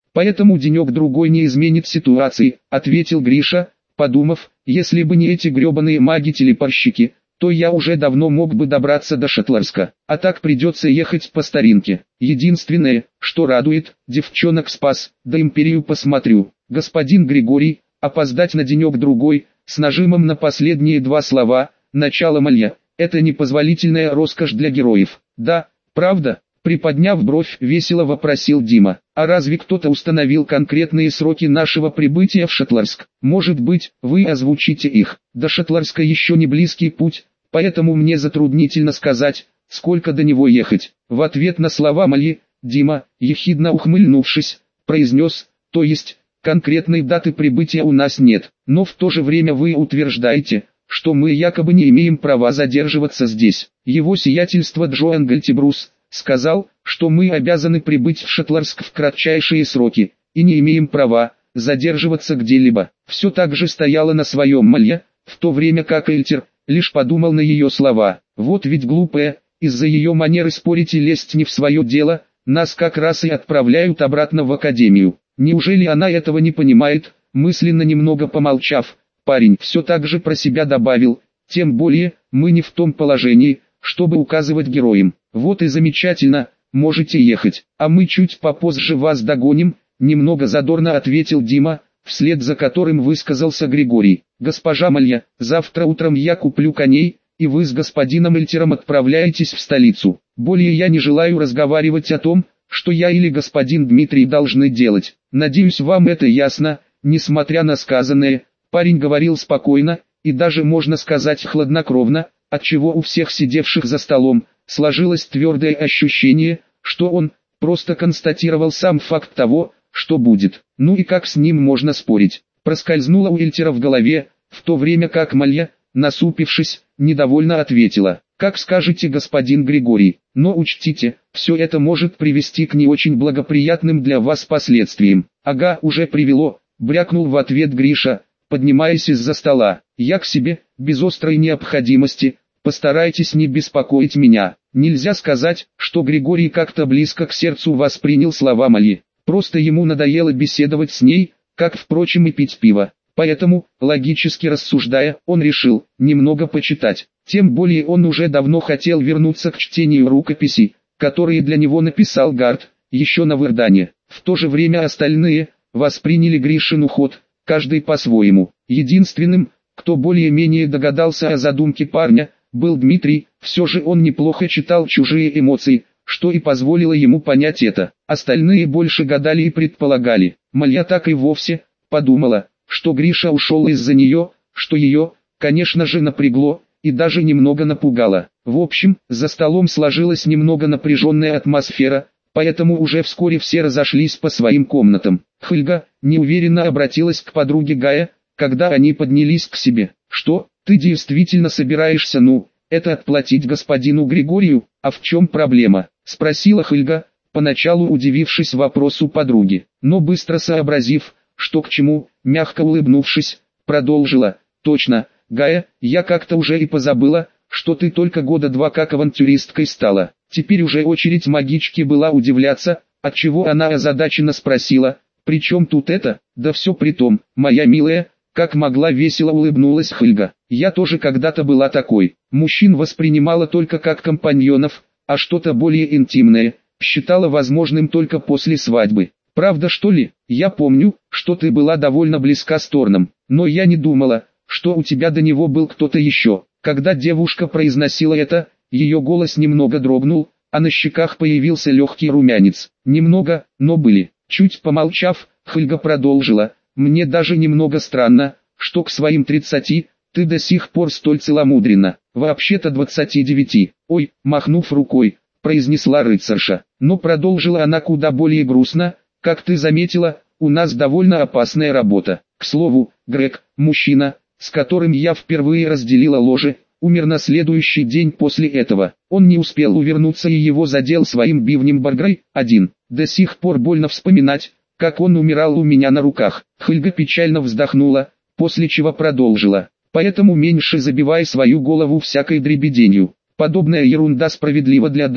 Поэтому денек-другой не изменит ситуации, ответил Гриша, подумав, если бы не эти гребаные маги-телепорщики, то я уже давно мог бы добраться до Шатларска, а так придется ехать по старинке. Единственное, что радует, девчонок спас, да империю посмотрю. Господин Григорий, опоздать на денек-другой, с нажимом на последние два слова, начало малья, это непозволительная роскошь для героев. Да, правда? Приподняв бровь, весело вопросил Дима. А разве кто-то установил конкретные сроки нашего прибытия в Шатларск? Может быть, вы озвучите их? До Шатларска еще не близкий путь, поэтому мне затруднительно сказать, сколько до него ехать. В ответ на слова мои, Дима, ехидно ухмыльнувшись, произнес, то есть, конкретной даты прибытия у нас нет, но в то же время вы утверждаете, что мы якобы не имеем права задерживаться здесь. Его сиятельство Джоан Гальтибрус сказал, что мы обязаны прибыть в Шатларск в кратчайшие сроки, и не имеем права задерживаться где-либо. Все так же стояло на своем малье, в то время как Эльтер лишь подумал на ее слова. Вот ведь глупая, из-за ее манеры спорить и лезть не в свое дело, нас как раз и отправляют обратно в академию. Неужели она этого не понимает? Мысленно немного помолчав, парень все так же про себя добавил, тем более, мы не в том положении, чтобы указывать героям. Вот и замечательно, можете ехать, а мы чуть попозже вас догоним, немного задорно ответил Дима, вслед за которым высказался Григорий. Госпожа Малья, завтра утром я куплю коней, и вы с господином Эльтером отправляетесь в столицу. Более я не желаю разговаривать о том, что я или господин Дмитрий должны делать. Надеюсь, вам это ясно. Несмотря на сказанное, парень говорил спокойно, и даже можно сказать хладнокровно, отчего у всех сидевших за столом сложилось твердое ощущение, что он просто констатировал сам факт того, что будет. Ну и как с ним можно спорить? Проскользнуло у Эльтера в голове, в то время как Малья, насупившись, недовольно ответила: «Как скажете, господин Григорий, но учтите, все это может привести к не очень благоприятным для вас последствиям». «Ага, уже привело», — брякнул в ответ Гриша, поднимаясь из-за стола. «Я к себе, без острой необходимости, постарайтесь не беспокоить меня». Нельзя сказать, что Григорий как-то близко к сердцу воспринял слова Мальи. Просто ему надоело беседовать с ней, как, впрочем, и пить пиво. Поэтому, логически рассуждая, он решил немного почитать. Тем более он уже давно хотел вернуться к чтению рукописей, которые для него написал Гард, еще на Вырдане. В то же время остальные восприняли Гришин уход, каждый по-своему. Единственным, кто более-менее догадался о задумке парня, был Дмитрий. Все же он неплохо читал чужие эмоции, что и позволило ему понять это. Остальные больше гадали и предполагали. Малья так и вовсе подумала, что Гриша ушел из-за нее, что ее, конечно же, напрягло и даже немного напугало. В общем, за столом сложилась немного напряженная атмосфера, поэтому уже вскоре все разошлись по своим комнатам. Хельга неуверенно обратилась к подруге Гая, когда они поднялись к себе. «Что, ты действительно собираешься, это отплатить господину Григорию? А в чем проблема?» — спросила Хельга, поначалу удивившись вопросу подруги, но быстро сообразив, что к чему, мягко улыбнувшись, продолжила: «Точно, Гая, я как-то уже и позабыла, что ты только года два как авантюристкой стала». Теперь уже очередь магички была удивляться, отчего она озадаченно спросила: «При чем тут это?» «Да все при том, моя милая», как могла весело улыбнулась Хельга. «Я тоже когда-то была такой. Мужчин воспринимала только как компаньонов, а что-то более интимное считала возможным только после свадьбы. Правда, что ли? Я помню, что ты была довольно близка с Торном, но я не думала, что у тебя до него был кто-то еще». Когда девушка произносила это, ее голос немного дрогнул, а на щеках появился легкий румянец. «Немного, но были». Чуть помолчав, Хельга продолжила: «Мне даже немного странно, что к своим 30 ты до сих пор столь целомудренна. Вообще-то 29. Ой», махнув рукой, произнесла рыцарша. Но продолжила она куда более грустно: «Как ты заметила, у нас довольно опасная работа. К слову, Грег, мужчина, с которым я впервые разделила ложе, умер на следующий день после этого. Он не успел увернуться и его задел своим бивнем Баргрей. Один. До сих пор больно вспоминать, как он умирал у меня на руках». Хельга печально вздохнула, после чего продолжила: «Поэтому меньше забивай свою голову всякой дребеденью. Подобная ерунда справедлива для дам,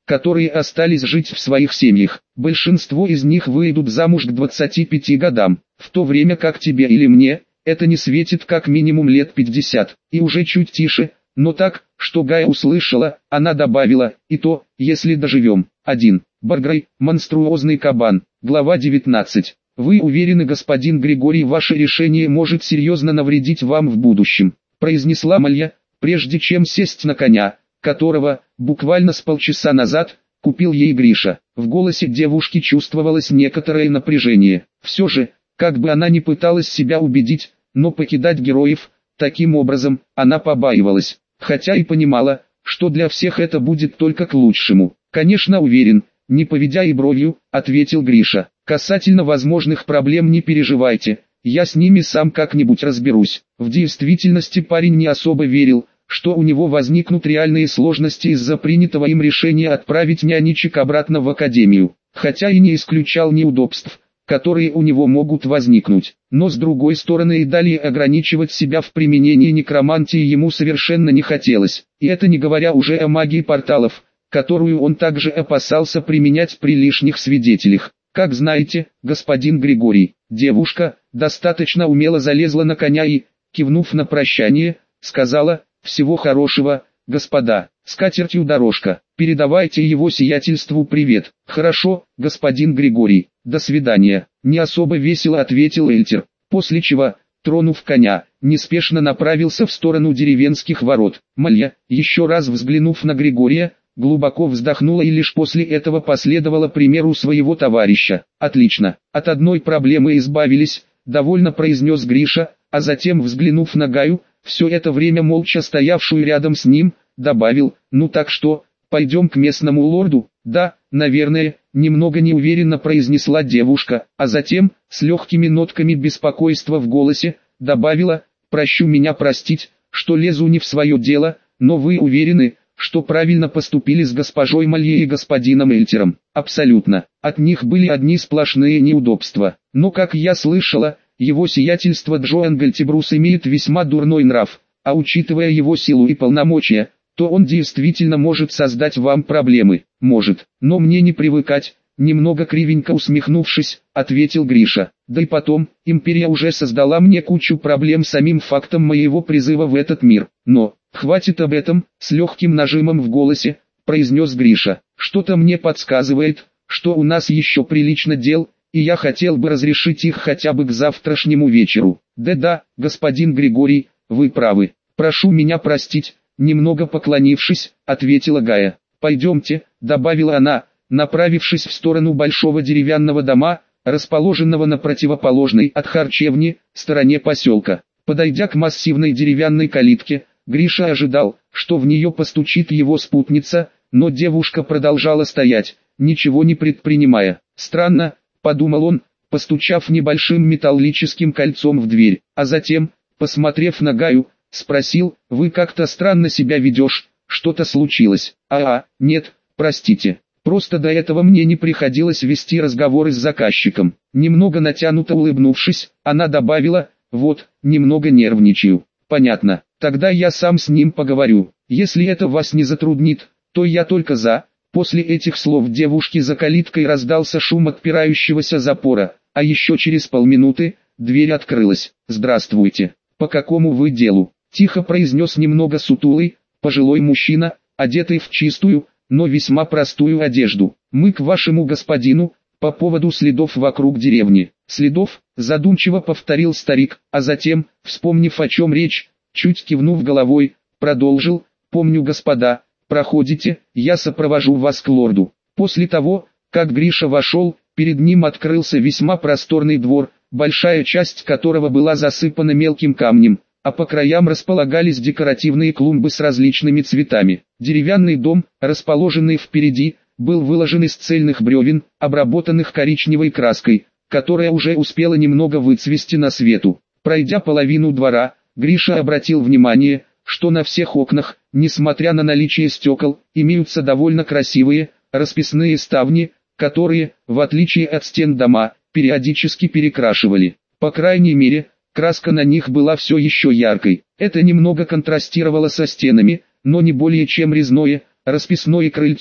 которые остались жить в своих семьях. Большинство из них выйдут замуж к 25 годам, в то время как тебе или мне, это не светит как минимум лет 50, и уже чуть тише, но так, что Гая услышала, она добавила, и то, если доживем. 1. Баргрей, монструозный кабан, глава 19. Вы уверены, господин Григорий, ваше решение может серьезно навредить вам в будущем, произнесла Малья, прежде чем сесть на коня, которого, буквально с полчаса назад, купил ей Гриша. В голосе девушки чувствовалось некоторое напряжение. Все же, как бы она ни пыталась себя убедить, но покидать героев, таким образом, она побаивалась, хотя и понимала, что для всех это будет только к лучшему. «Конечно уверен», — не поведя и бровью, ответил Гриша. «Касательно возможных проблем не переживайте, я с ними сам как-нибудь разберусь». В действительности парень не особо верил, что у него возникнут реальные сложности из-за принятого им решения отправить нянечек обратно в академию, хотя и не исключал неудобств, которые у него могут возникнуть. Но с другой стороны и далее ограничивать себя в применении некромантии ему совершенно не хотелось, и это не говоря уже о магии порталов, которую он также опасался применять при лишних свидетелях. «Как знаете, господин Григорий». Девушка достаточно умело залезла на коня и, кивнув на прощание, сказала: «Всего хорошего, господа, с катертью дорожка, передавайте его сиятельству привет». «Хорошо, господин Григорий, до свидания», — не особо весело ответил Эльтер, после чего, тронув коня, неспешно направился в сторону деревенских ворот. Малья, еще раз взглянув на Григория, глубоко вздохнула и лишь после этого последовала примеру своего товарища. «Отлично, от одной проблемы избавились», — довольно произнес Гриша, а затем, взглянув на Гаю, все это время молча стоявшую рядом с ним, добавил: «Ну так что, пойдем к местному лорду?» «Да, наверное», — немного неуверенно произнесла девушка, а затем, с легкими нотками беспокойства в голосе, добавила: «Прощу меня простить, что лезу не в свое дело, но вы уверены, что правильно поступили с госпожой Мальей и господином Эльтером?» «Абсолютно, от них были одни сплошные неудобства, но, как я слышала, его сиятельство Джоан Гальтибрус имеет весьма дурной нрав, а учитывая его силу и полномочия, то он действительно может создать вам проблемы». «Может, но мне не привыкать», — немного кривенько усмехнувшись, ответил Гриша. «Да и потом, империя уже создала мне кучу проблем самим фактом моего призыва в этот мир. Но, хватит об этом», — с легким нажимом в голосе, произнес Гриша. «Что-то мне подсказывает, что у нас еще прилично дел, и я хотел бы разрешить их хотя бы к завтрашнему вечеру». «Да-да, господин Григорий, вы правы. Прошу меня простить», — немного поклонившись, ответила Гая. «Пойдемте», — добавила она, направившись в сторону большого деревянного дома, расположенного на противоположной от харчевни стороне поселка. Подойдя к массивной деревянной калитке, Гриша ожидал, что в нее постучит его спутница, но девушка продолжала стоять, ничего не предпринимая. «Странно», — подумал он, постучав небольшим металлическим кольцом в дверь, а затем, посмотрев на Гаю, спросил: «Вы как-то странно себя ведешь, что-то случилось?» Нет, простите, просто до этого мне не приходилось вести разговоры с заказчиком». Немного натянуто улыбнувшись, она добавила: «Вот, немного нервничаю». «Понятно, тогда я сам с ним поговорю. Если это вас не затруднит, то я только за». После этих слов девушки за калиткой раздался шум отпирающегося запора, а еще через полминуты дверь открылась. «Здравствуйте, по какому вы делу?» — тихо произнес немного сутулый, пожилой мужчина, одетый в чистую, но весьма простую одежду. «Мы к вашему господину, по поводу следов вокруг деревни». «Следов?» — задумчиво повторил старик, а затем, вспомнив, о чем речь, чуть кивнув головой, продолжил: «Помню, господа, проходите, я сопровожу вас к лорду». После того, как Гриша вошел, перед ним открылся весьма просторный двор, большая часть которого была засыпана мелким камнем, а по краям располагались декоративные клумбы с различными цветами. Деревянный дом, расположенный впереди, был выложен из цельных бревен, обработанных коричневой краской, которая уже успела немного выцвести на свету. Пройдя половину двора, Гриша обратил внимание, что на всех окнах, несмотря на наличие стекол, имеются довольно красивые, расписные ставни, которые, в отличие от стен дома, периодически перекрашивали. По крайней мере, краска на них была все еще яркой. Это немного контрастировало со стенами, но не более чем резное, расписное крыльцо,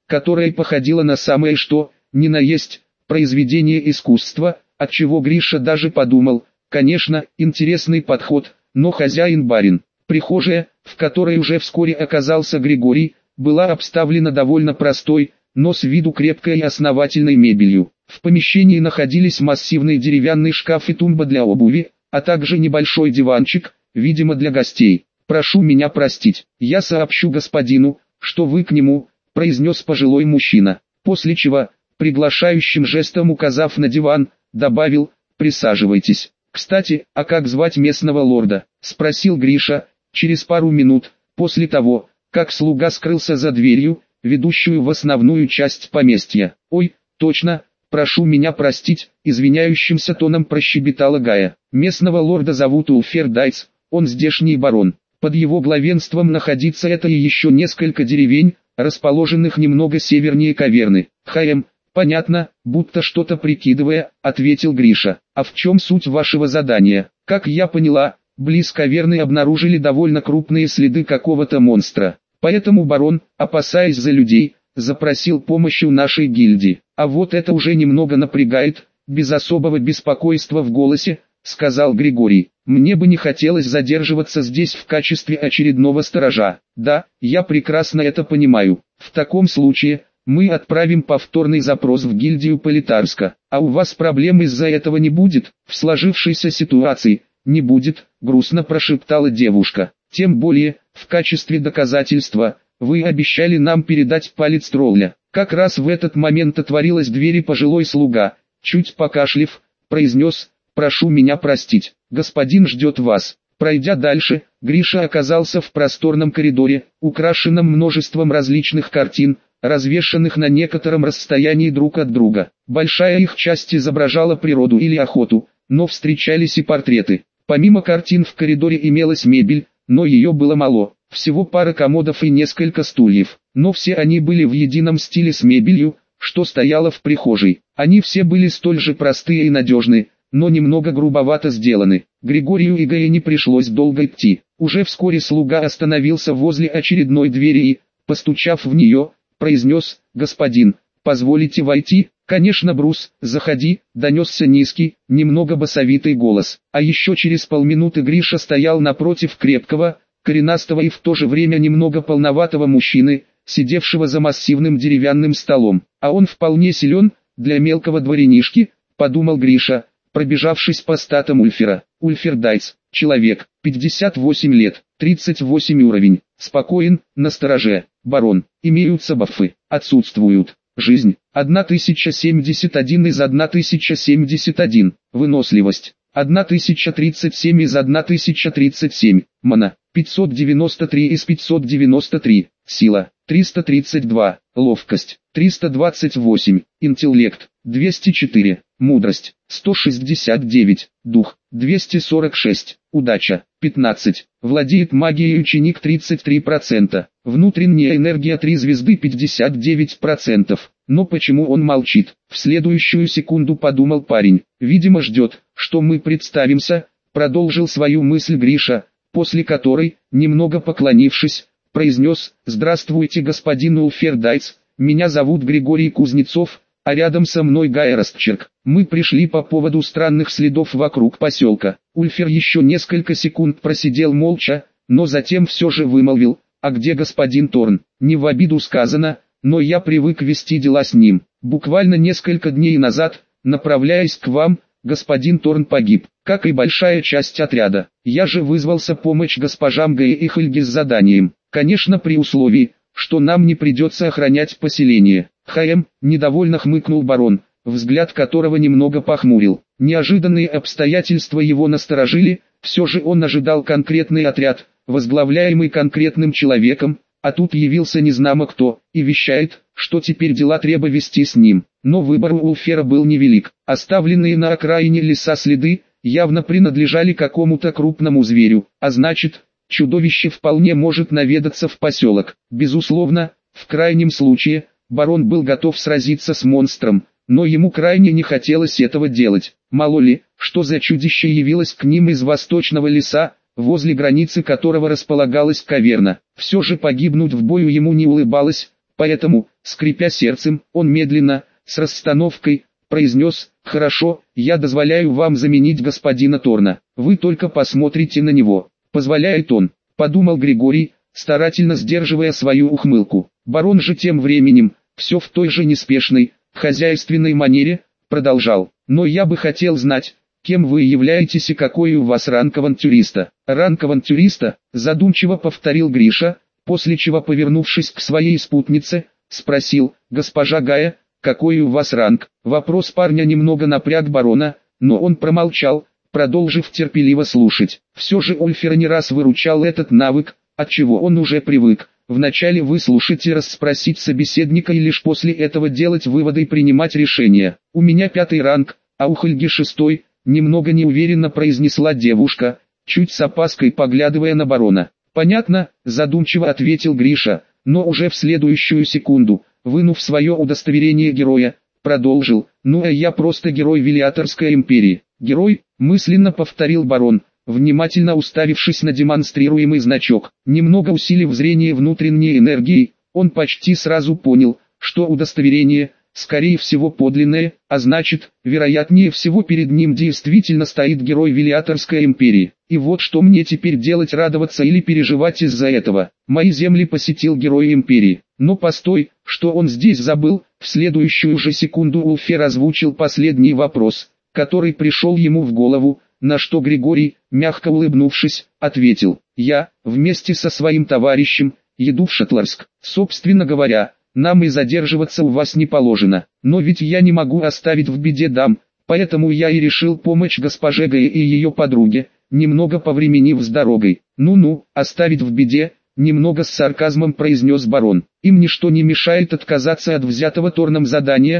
которое походило на самое что ни на есть произведение искусства, отчего Гриша даже подумал: конечно, интересный подход, но хозяин-барин. Прихожая, в которой уже вскоре оказался Григорий, была обставлена довольно простой, но с виду крепкой и основательной мебелью. В помещении находились массивный деревянный шкаф и тумба для обуви, а также небольшой диванчик, видимо для гостей. «Прошу меня простить, я сообщу господину, что вы к нему», — произнес пожилой мужчина, после чего, приглашающим жестом указав на диван, добавил: «Присаживайтесь». «Кстати, а как звать местного лорда?» — спросил Гриша, через пару минут, после того, как слуга скрылся за дверью, ведущую в основную часть поместья. «Ой, точно, прошу меня простить», — извиняющимся тоном прощебетала Гая. «Местного лорда зовут Улфер Дайц, он здешний барон. Под его главенством находится это и еще несколько деревень, расположенных немного севернее Каверны». «Понятно», будто что-то прикидывая, ответил Гриша. «А в чем суть вашего задания?» «Как я поняла, близ Каверны обнаружили довольно крупные следы какого-то монстра. Поэтому барон, опасаясь за людей, запросил помощи у нашей гильдии. А вот это уже немного напрягает», без особого беспокойства в голосе, сказал Григорий. «Мне бы не хотелось задерживаться здесь в качестве очередного сторожа». «Да, я прекрасно это понимаю. В таком случае мы отправим повторный запрос в гильдию Политарска. А у вас проблем из-за этого не будет?» «В сложившейся ситуации не будет», грустно прошептала девушка. «Тем более, в качестве доказательства, вы обещали нам передать палец тролля». Как раз в этот момент отворилась дверь и пожилой слуга, чуть покашлив, произнес: «Прошу меня простить, господин ждет вас». Пройдя дальше, Гриша оказался в просторном коридоре, украшенном множеством различных картин, развешанных на некотором расстоянии друг от друга. Большая их часть изображала природу или охоту, но встречались и портреты. Помимо картин в коридоре имелась мебель, но ее было мало, всего пара комодов и несколько стульев. Но все они были в едином стиле с мебелью, что стояло в прихожей. Они все были столь же простые и надежны, но немного грубовато сделаны. Григорию и Гае не пришлось долго идти. Уже вскоре слуга остановился возле очередной двери и, постучав в нее, произнес: «Господин, позволите войти?» «Конечно, Брус, заходи», — донесся низкий, немного басовитый голос. А еще через полминуты Гриша стоял напротив крепкого, коренастого и в то же время немного полноватого мужчины, сидевшего за массивным деревянным столом. «А он вполне силен для мелкого дворянишки», — подумал Гриша, пробежавшись по статам Ульфера. Ульфер Дайц, человек, 58 лет, 38 уровень, спокоен, настороже. Барон, имеются бафы, отсутствуют. Жизнь, 1071 из 1071, выносливость, 1037 из 1037, мана, 593 из 593, сила, 332, ловкость, 328, интеллект, 204, мудрость, 169, дух, 246, удача, 15, владеет магией ученик 33%, внутренняя энергия 3 звезды 59%. Но почему он молчит? В следующую секунду подумал парень. Видимо ждет, что мы представимся, продолжил свою мысль Гриша, после которой, немного поклонившись, произнес: «Здравствуйте, господин Улфер Дайц, меня зовут Григорий Кузнецов, а рядом со мной Гая Растчерк. Мы пришли по поводу странных следов вокруг поселка». Ульфер еще несколько секунд просидел молча, но затем все же вымолвил: «А где господин Торн? Не в обиду сказано, но я привык вести дела с ним. Буквально несколько дней назад, направляясь к вам, господин Торн погиб, как и большая часть отряда. Я же вызвался помочь госпожам Гае и Хельге с заданием, конечно при условии, что нам не придется охранять поселение». Недовольно хмыкнул барон, взгляд которого немного похмурил. Неожиданные обстоятельства его насторожили, все же он ожидал конкретный отряд, возглавляемый конкретным человеком, а тут явился незнамо кто, и вещает, что теперь дела треба вести с ним. Но выбор у Улфера был невелик. Оставленные на окраине леса следы явно принадлежали какому-то крупному зверю, а значит, чудовище вполне может наведаться в поселок. Безусловно, в крайнем случае, барон был готов сразиться с монстром, но ему крайне не хотелось этого делать. Мало ли, что за чудище явилось к ним из восточного леса, возле границы которого располагалась каверна. Все же погибнуть в бою ему не улыбалось, Поэтому, скрипя сердцем, он медленно, с расстановкой, произнес: «Хорошо, я дозволяю вам заменить господина Торна. Вы только посмотрите на него». «Позволяет он», — подумал Григорий, старательно сдерживая свою ухмылку. Барон же тем временем, все в той же неспешной, хозяйственной манере, продолжал: «Но я бы хотел знать, кем вы являетесь и какой у вас ранг авантюриста». «Ранг авантюриста», — задумчиво повторил Гриша, после чего, повернувшись к своей спутнице, спросил: «Госпожа Гая, какой у вас ранг?» Вопрос парня немного напряг барона, но он промолчал, продолжив терпеливо слушать. Все же Ульфера не раз выручал этот навык, отчего он уже привык. Вначале выслушать и расспросить собеседника и лишь после этого делать выводы и принимать решения. «У меня 5-й ранг, а у Хольги 6-й», немного неуверенно произнесла девушка, чуть с опаской поглядывая на барона. «Понятно», задумчиво ответил Гриша, но уже в следующую секунду, вынув свое удостоверение героя, продолжил: «Ну а я просто герой Велиаторской империи». «Герой», мысленно повторил барон, внимательно уставившись на демонстрируемый значок. Немного усилив зрение внутренней энергией, он почти сразу понял, что удостоверение, скорее всего подлинное, а значит, вероятнее всего перед ним действительно стоит герой Велиаторской империи. И вот что мне теперь делать: радоваться или переживать из-за этого? Мои земли посетил герой империи. Но постой, что он здесь забыл? В следующую же секунду Ульфер озвучил последний вопрос, который пришел ему в голову, на что Григорий, мягко улыбнувшись, ответил: «Я, вместе со своим товарищем, еду в Шетларск. Собственно говоря, нам и задерживаться у вас не положено. Но ведь я не могу оставить в беде дам, поэтому я и решил помочь госпоже Гае и ее подруге, немного повременив с дорогой». «Ну-ну, оставить в беде», немного с сарказмом произнес барон. «Им ничто не мешает отказаться от взятого Торном задания.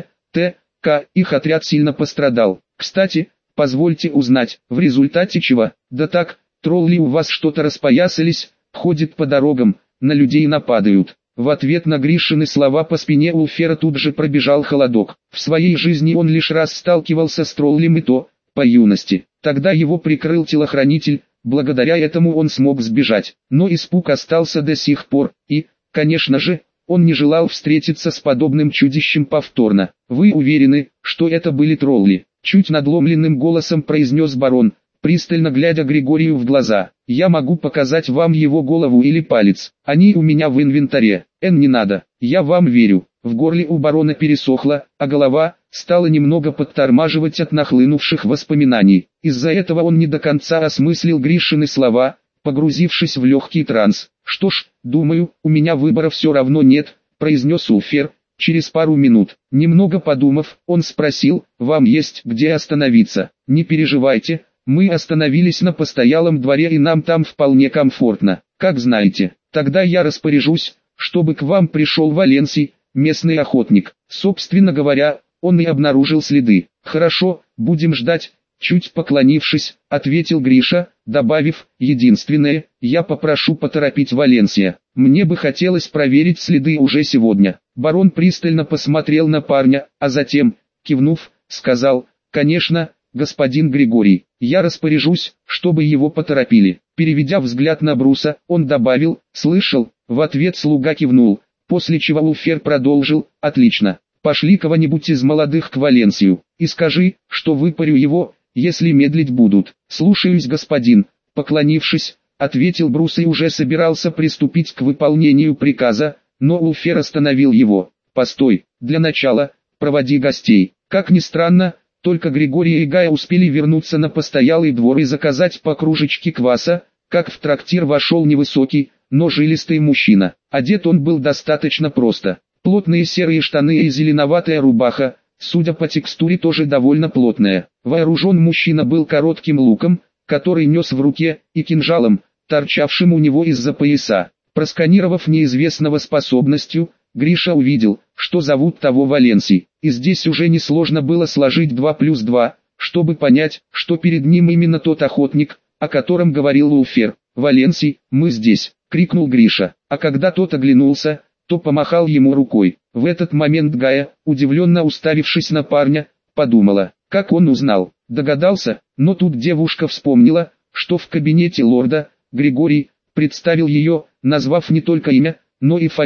Их отряд сильно пострадал. Кстати, позвольте узнать, в результате чего?» «Да так, тролли у вас что-то распоясались, ходят по дорогам, на людей нападают». В ответ на Гришины слова по спине Ульфера тут же пробежал холодок. В своей жизни он лишь раз сталкивался с троллем, и то, по юности. Тогда его прикрыл телохранитель, благодаря этому он смог сбежать. Но испуг остался до сих пор, и, конечно же, он не желал встретиться с подобным чудищем повторно. «Вы уверены, что это были тролли?» Чуть надломленным голосом произнес барон, пристально глядя Григорию в глаза. «Я могу показать вам его голову или палец. Они у меня в инвентаре». «Не надо, я вам верю». В горле у барона пересохло, а голова стала немного подтормаживать от нахлынувших воспоминаний. Из-за этого он не до конца осмыслил Гришины слова, погрузившись в легкий транс. «Что ж, думаю, у меня выбора все равно нет», произнес Ульфер. Через пару минут, немного подумав, он спросил: «Вам есть где остановиться?» «Не переживайте, мы остановились на постоялом дворе и нам там вполне комфортно». «Как знаете, тогда я распоряжусь, чтобы к вам пришел Валенсий, местный охотник». Собственно говоря, он и обнаружил следы. «Хорошо, будем ждать», чуть поклонившись, ответил Гриша, добавив: «Единственное, я попрошу поторопить Валенсия. Мне бы хотелось проверить следы уже сегодня». Барон пристально посмотрел на парня, а затем, кивнув, сказал: «Конечно, господин Григорий, я распоряжусь, чтобы его поторопили». Переведя взгляд на Бруса, он добавил: «Слышал?» В ответ слуга кивнул, после чего Ульфер продолжил: «Отлично. Пошли кого-нибудь из молодых к Валенсию, и скажи, что выпарю его, если медлить будут». «Слушаюсь, господин», поклонившись, ответил Брус и уже собирался приступить к выполнению приказа, но Ульфер остановил его. «Постой, для начала, проводи гостей». Как ни странно, только Григорий и Гая успели вернуться на постоялый двор и заказать по кружечке кваса, как в трактир вошел невысокий, но жилистый мужчина. Одет он был достаточно просто. Плотные серые штаны и зеленоватая рубаха, судя по текстуре тоже довольно плотная. Вооружен мужчина был коротким луком, который нес в руке, и кинжалом, торчавшим у него из-за пояса. Просканировав неизвестного способностью, Гриша увидел, что зовут того Валенсий. И здесь уже несложно было сложить 2 плюс 2, чтобы понять, что перед ним именно тот охотник, о котором говорил Ульфер. «Валенсий, мы здесь!» — крикнул Гриша. А когда тот оглянулся, то помахал ему рукой. В этот момент Гая, удивленно уставившись на парня, подумала, как он узнал. Догадался, но тут девушка вспомнила, что в кабинете лорда Григорий представил ее, назвав не только имя, но и фамилию.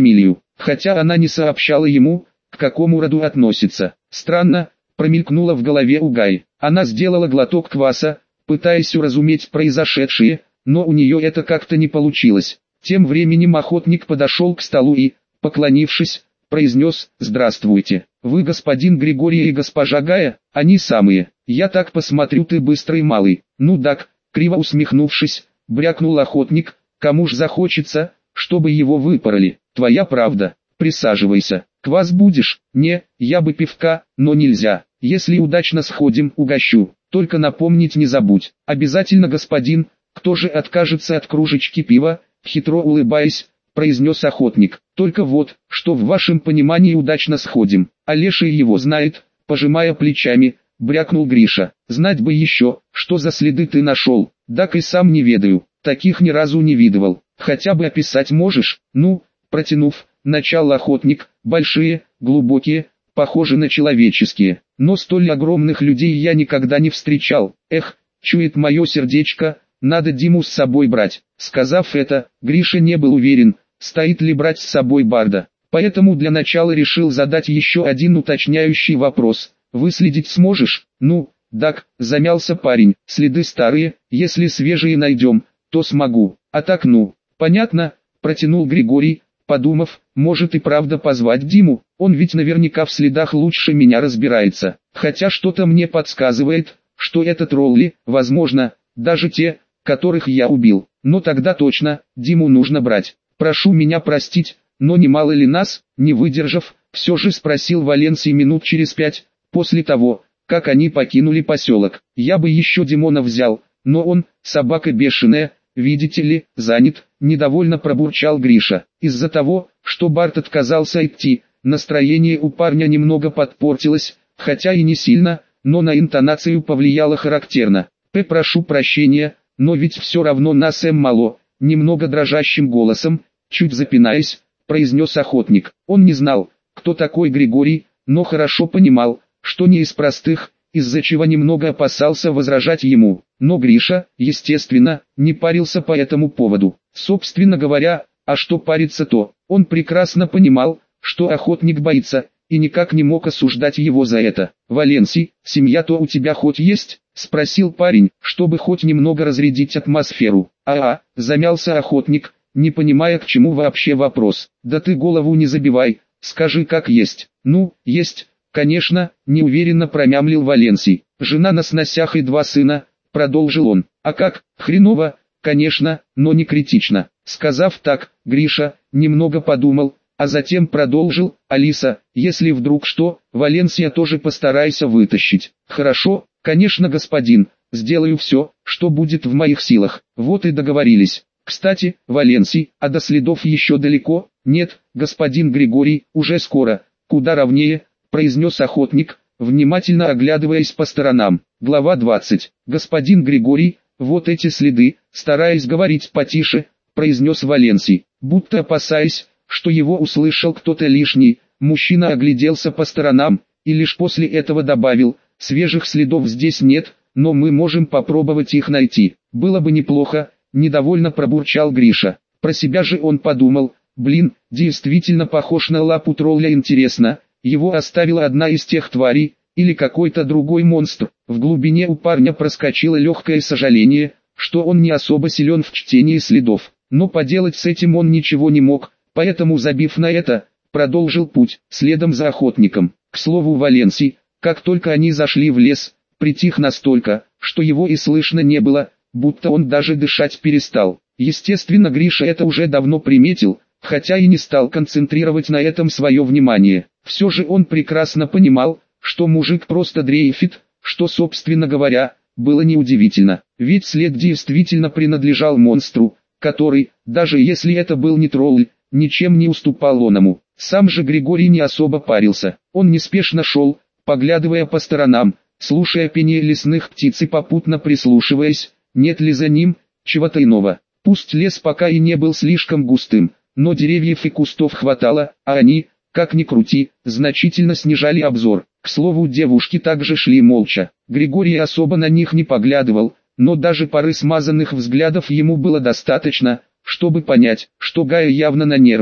хотя она не сообщала ему, к какому роду относится. Странно, промелькнуло в голове у Гаи. Она сделала глоток кваса, пытаясь уразуметь произошедшее, но у нее это как-то не получилось. Тем временем охотник подошел к столу и, поклонившись, произнес: «Здравствуйте. Вы господин Григорий и госпожа Гая?» «Они самые. Я так посмотрю, ты быстрый малый». «Ну так», криво усмехнувшись, брякнул охотник, «кому ж захочется, чтобы его выпороли?» «Твоя правда. Присаживайся. Квас будешь?» «Не, я бы пивка, но нельзя. Если удачно сходим, угощу. Только напомнить не забудь». «Обязательно, господин. Кто же откажется от кружечки пива?» Хитро улыбаясь, произнес охотник. «Только вот, что в вашем понимании удачно сходим. А леший его знает», пожимая плечами, брякнул Гриша. «Знать бы еще, что за следы ты нашел». «Так и сам не ведаю, таких ни разу не видывал. Хотя бы описать можешь?» «Ну», протянув, начал охотник, «большие, глубокие, похожи на человеческие. Но столь огромных людей я никогда не встречал. Эх, чует мое сердечко, надо Диму с собой брать». Сказав это, Гриша не был уверен, стоит ли брать с собой Барда. Поэтому для начала решил задать еще один уточняющий вопрос. «Выследить сможешь?» «Ну, так», замялся парень, «следы старые, если свежие найдем, то смогу. А так ну, понятно», протянул Григорий, подумав, может и правда позвать Диму, он ведь наверняка в следах лучше меня разбирается. Хотя что-то мне подсказывает, что это тролли, возможно, даже те, которых я убил. Но тогда точно, Диму нужно брать. «Прошу меня простить, но не мало ли нас?» Не выдержав, все же спросил Валенсий минут через 5, после того, как они покинули поселок. «Я бы еще Димона взял, но он, собака бешеная, видите ли, занят», недовольно пробурчал Гриша. Из-за того, что Барт отказался идти, настроение у парня немного подпортилось, хотя и не сильно, но на интонацию повлияло характерно. «Прошу прощения, но ведь все равно нас мало», немного дрожащим голосом, чуть запинаясь, произнес охотник. Он не знал, кто такой Григорий, но хорошо понимал, что не из простых, из-за чего немного опасался возражать ему. Но Гриша, естественно, не парился по этому поводу. Собственно говоря, а что париться-то? Он прекрасно понимал, что охотник боится, и никак не мог осуждать его за это. «Валенсий, семья-то у тебя хоть есть?» — спросил парень, чтобы хоть немного разрядить атмосферу. Замялся охотник, не понимая, к чему вообще вопрос. «Да ты голову не забивай, скажи как есть». «Ну, есть, конечно», неуверенно промямлил Валенсий. «Жена на сносях и 2 сына», продолжил он. «А как? Хреново, конечно, но не критично». Сказав так, Гриша немного подумал, а затем продолжил: «Алиса, если вдруг что, Валенсия тоже постарайся вытащить». «Хорошо, конечно, господин, сделаю все, что будет в моих силах». «Вот и договорились. Кстати, Валенсий, а до следов еще далеко?» «Нет, господин Григорий, уже скоро, куда ровнее», произнес охотник, внимательно оглядываясь по сторонам. Глава 20. «Господин Григорий, вот эти следы», стараясь говорить потише, произнес Валенсий, будто опасаясь, что его услышал кто-то лишний. Мужчина огляделся по сторонам, и лишь после этого добавил: «Свежих следов здесь нет, но мы можем попробовать их найти». «Было бы неплохо», недовольно пробурчал Гриша. Про себя же он подумал: «Блин, действительно похож на лапу тролля, интересно, его оставила одна из тех тварей, или какой-то другой монстр». В глубине у парня проскочило легкое сожаление, что он не особо силен в чтении следов, но поделать с этим он ничего не мог, поэтому, забив на это, продолжил путь, следом за охотником. К слову, Валенсий, как только они зашли в лес, притих настолько, что его и слышно не было, будто он даже дышать перестал. Естественно, Гриша это уже давно приметил, хотя и не стал концентрировать на этом свое внимание. Все же он прекрасно понимал, что мужик просто дрейфит, что, собственно говоря, было неудивительно, ведь след действительно принадлежал монстру, который, даже если это был не тролль, ничем не уступал оному. Сам же Григорий не особо парился, он неспешно шел, поглядывая по сторонам, слушая пение лесных птиц и попутно прислушиваясь, нет ли за ним чего-то иного. Пусть лес пока и не был слишком густым, но деревьев и кустов хватало, а они, как ни крути, значительно снижали обзор. К слову, девушки также шли молча. Григорий особо на них не поглядывал, но даже пары смазанных взглядов ему было достаточно, чтобы понять, что Гая явно на нервах.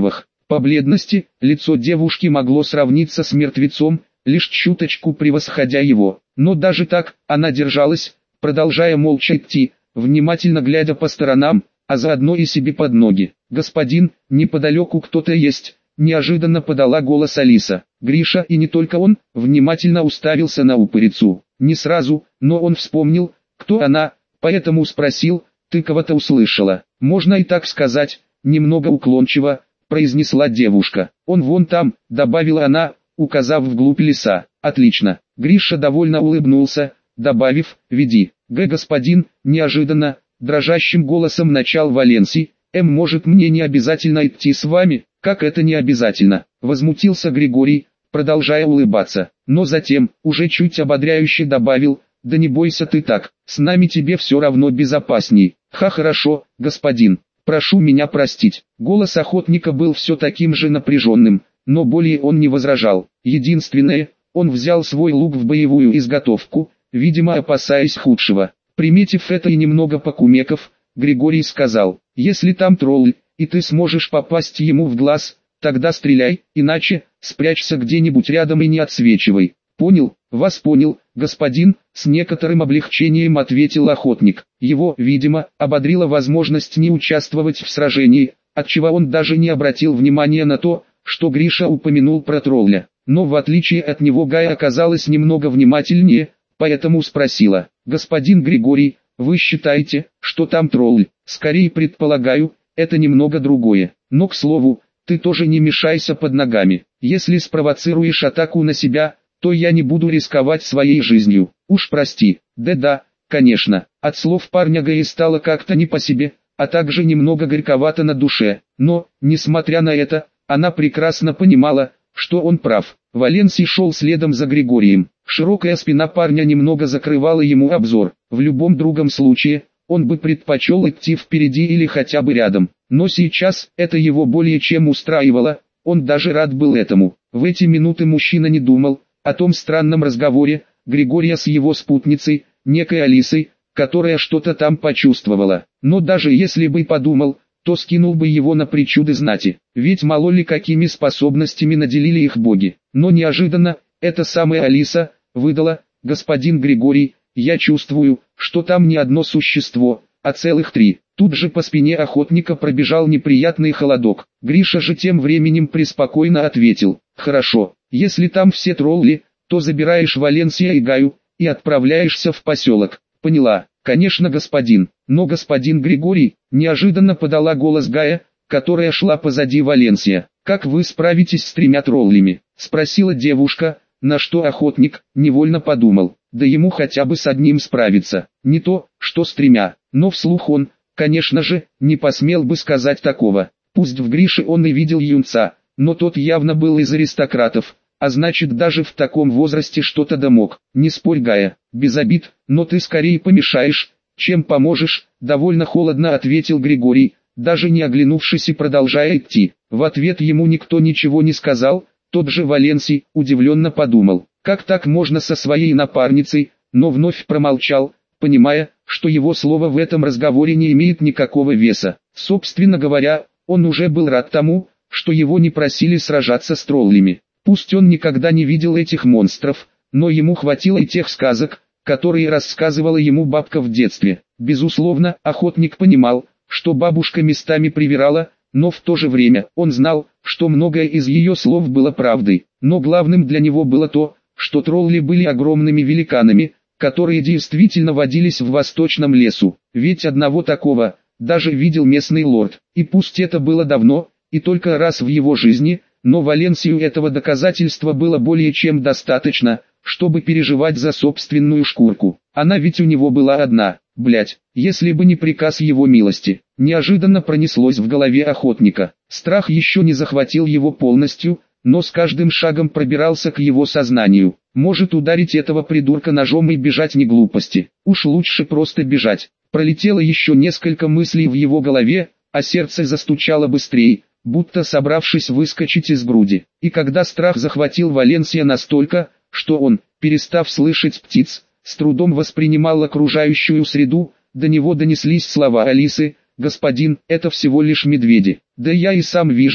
По бледности, лицо девушки могло сравниться с мертвецом, лишь чуточку превосходя его. Но даже так, она держалась, продолжая молча идти, внимательно глядя по сторонам, а заодно и себе под ноги. «Господин, неподалеку кто-то есть», — неожиданно подала голос Алиса. Гриша, и не только он, внимательно уставился на упырицу. Не сразу, но он вспомнил, кто она, поэтому спросил: «Ты кого-то услышала?» «Можно и так сказать», — немного уклончиво произнесла девушка. «Он вон там», — добавила она, указав вглубь леса. «Отлично». Гриша довольно улыбнулся, добавив: «Веди». «Господин», — неожиданно, дрожащим голосом начал Валенсий, «может, мне не обязательно идти с вами?» «Как это не обязательно?» — возмутился Григорий, продолжая улыбаться. Но затем, уже чуть ободряюще добавил: «Да не бойся ты так, с нами тебе все равно безопасней». «Хорошо, господин, прошу меня простить». Голос охотника был все таким же напряженным, но более он не возражал. Единственное, он взял свой лук в боевую изготовку, видимо опасаясь худшего. Приметив это и немного покумеков, Григорий сказал: «Если там тролль, и ты сможешь попасть ему в глаз, тогда стреляй, иначе спрячься где-нибудь рядом и не отсвечивай». «Понял, вас понял, господин», — с некоторым облегчением ответил охотник. Его, видимо, ободрила возможность не участвовать в сражении, отчего он даже не обратил внимания на то, что Гриша упомянул про тролля. Но в отличие от него Гая оказалась немного внимательнее, поэтому спросила: «Господин Григорий, вы считаете, что там тролль?» «Скорее предполагаю, это немного другое. Но, к слову, ты тоже не мешайся под ногами. Если спровоцируешь атаку на себя, то я не буду рисковать своей жизнью. Уж прости». «Да-да, конечно». От слов парня Гаи стало как-то не по себе, а также немного горьковато на душе. Но, несмотря на это, она прекрасно понимала, что он прав. Валенсий шел следом за Григорием. Широкая спина парня немного закрывала ему обзор. В любом другом случае, он бы предпочел идти впереди или хотя бы рядом. Но сейчас это его более чем устраивало, он даже рад был этому. В эти минуты мужчина не думал о том странном разговоре Григория с его спутницей, некой Алисой, которая что-то там почувствовала. Но даже если бы подумал, то скинул бы его на причуды знати, ведь мало ли какими способностями наделили их боги. Но неожиданно, эта самая Алиса выдала: «Господин Григорий, я чувствую, что там не одно существо, а целых 3. Тут же по спине охотника пробежал неприятный холодок. Гриша же тем временем преспокойно ответил: «Хорошо, если там все тролли, то забираешь Валенсия и Гаю, и отправляешься в поселок». «Поняла, конечно, господин». «Но господин Григорий», неожиданно подала голос Гая, которая шла позади Валенсия. «Как вы справитесь с 3 троллями?» спросила девушка, на что охотник невольно подумал: да ему хотя бы с одним справиться, не то, что с 3. Но вслух он, конечно же, не посмел бы сказать такого. Пусть в Грише он и видел юнца, но тот явно был из аристократов, а значит даже в таком возрасте что-то да мог. «Не спорь, Гая, без обид, но ты скорее помешаешь, чем поможешь», довольно холодно ответил Григорий, даже не оглянувшись и продолжая идти. В ответ ему никто ничего не сказал. Тот же Валенсий удивленно подумал, как так можно со своей напарницей, но вновь промолчал, понимая, что его слово в этом разговоре не имеет никакого веса. Собственно говоря, он уже был рад тому, что его не просили сражаться с троллями. Пусть он никогда не видел этих монстров, но ему хватило и тех сказок, которые рассказывала ему бабка в детстве. Безусловно, охотник понимал, что бабушка местами привирала, но в то же время он знал, что многое из ее слов было правдой. Но главным для него было то, что тролли были огромными великанами, которые действительно водились в восточном лесу. Ведь одного такого даже видел местный лорд. И пусть это было давно, и только раз в его жизни, но Валенсию этого доказательства было более чем достаточно, чтобы переживать за собственную шкурку. Она ведь у него была одна. Блять, если бы не приказ его милости. Неожиданно пронеслось в голове охотника. Страх еще не захватил его полностью, но с каждым шагом пробирался к его сознанию. Может ударить этого придурка ножом и бежать не глупости. Уж лучше просто бежать. Пролетело еще несколько мыслей в его голове, а сердце застучало быстрее, будто собравшись выскочить из груди. И когда страх захватил Валенсия настолько, что он, перестав слышать птиц, с трудом воспринимал окружающую среду, до него донеслись слова Алисы: «Господин, это всего лишь медведи». «Да я и сам вижу,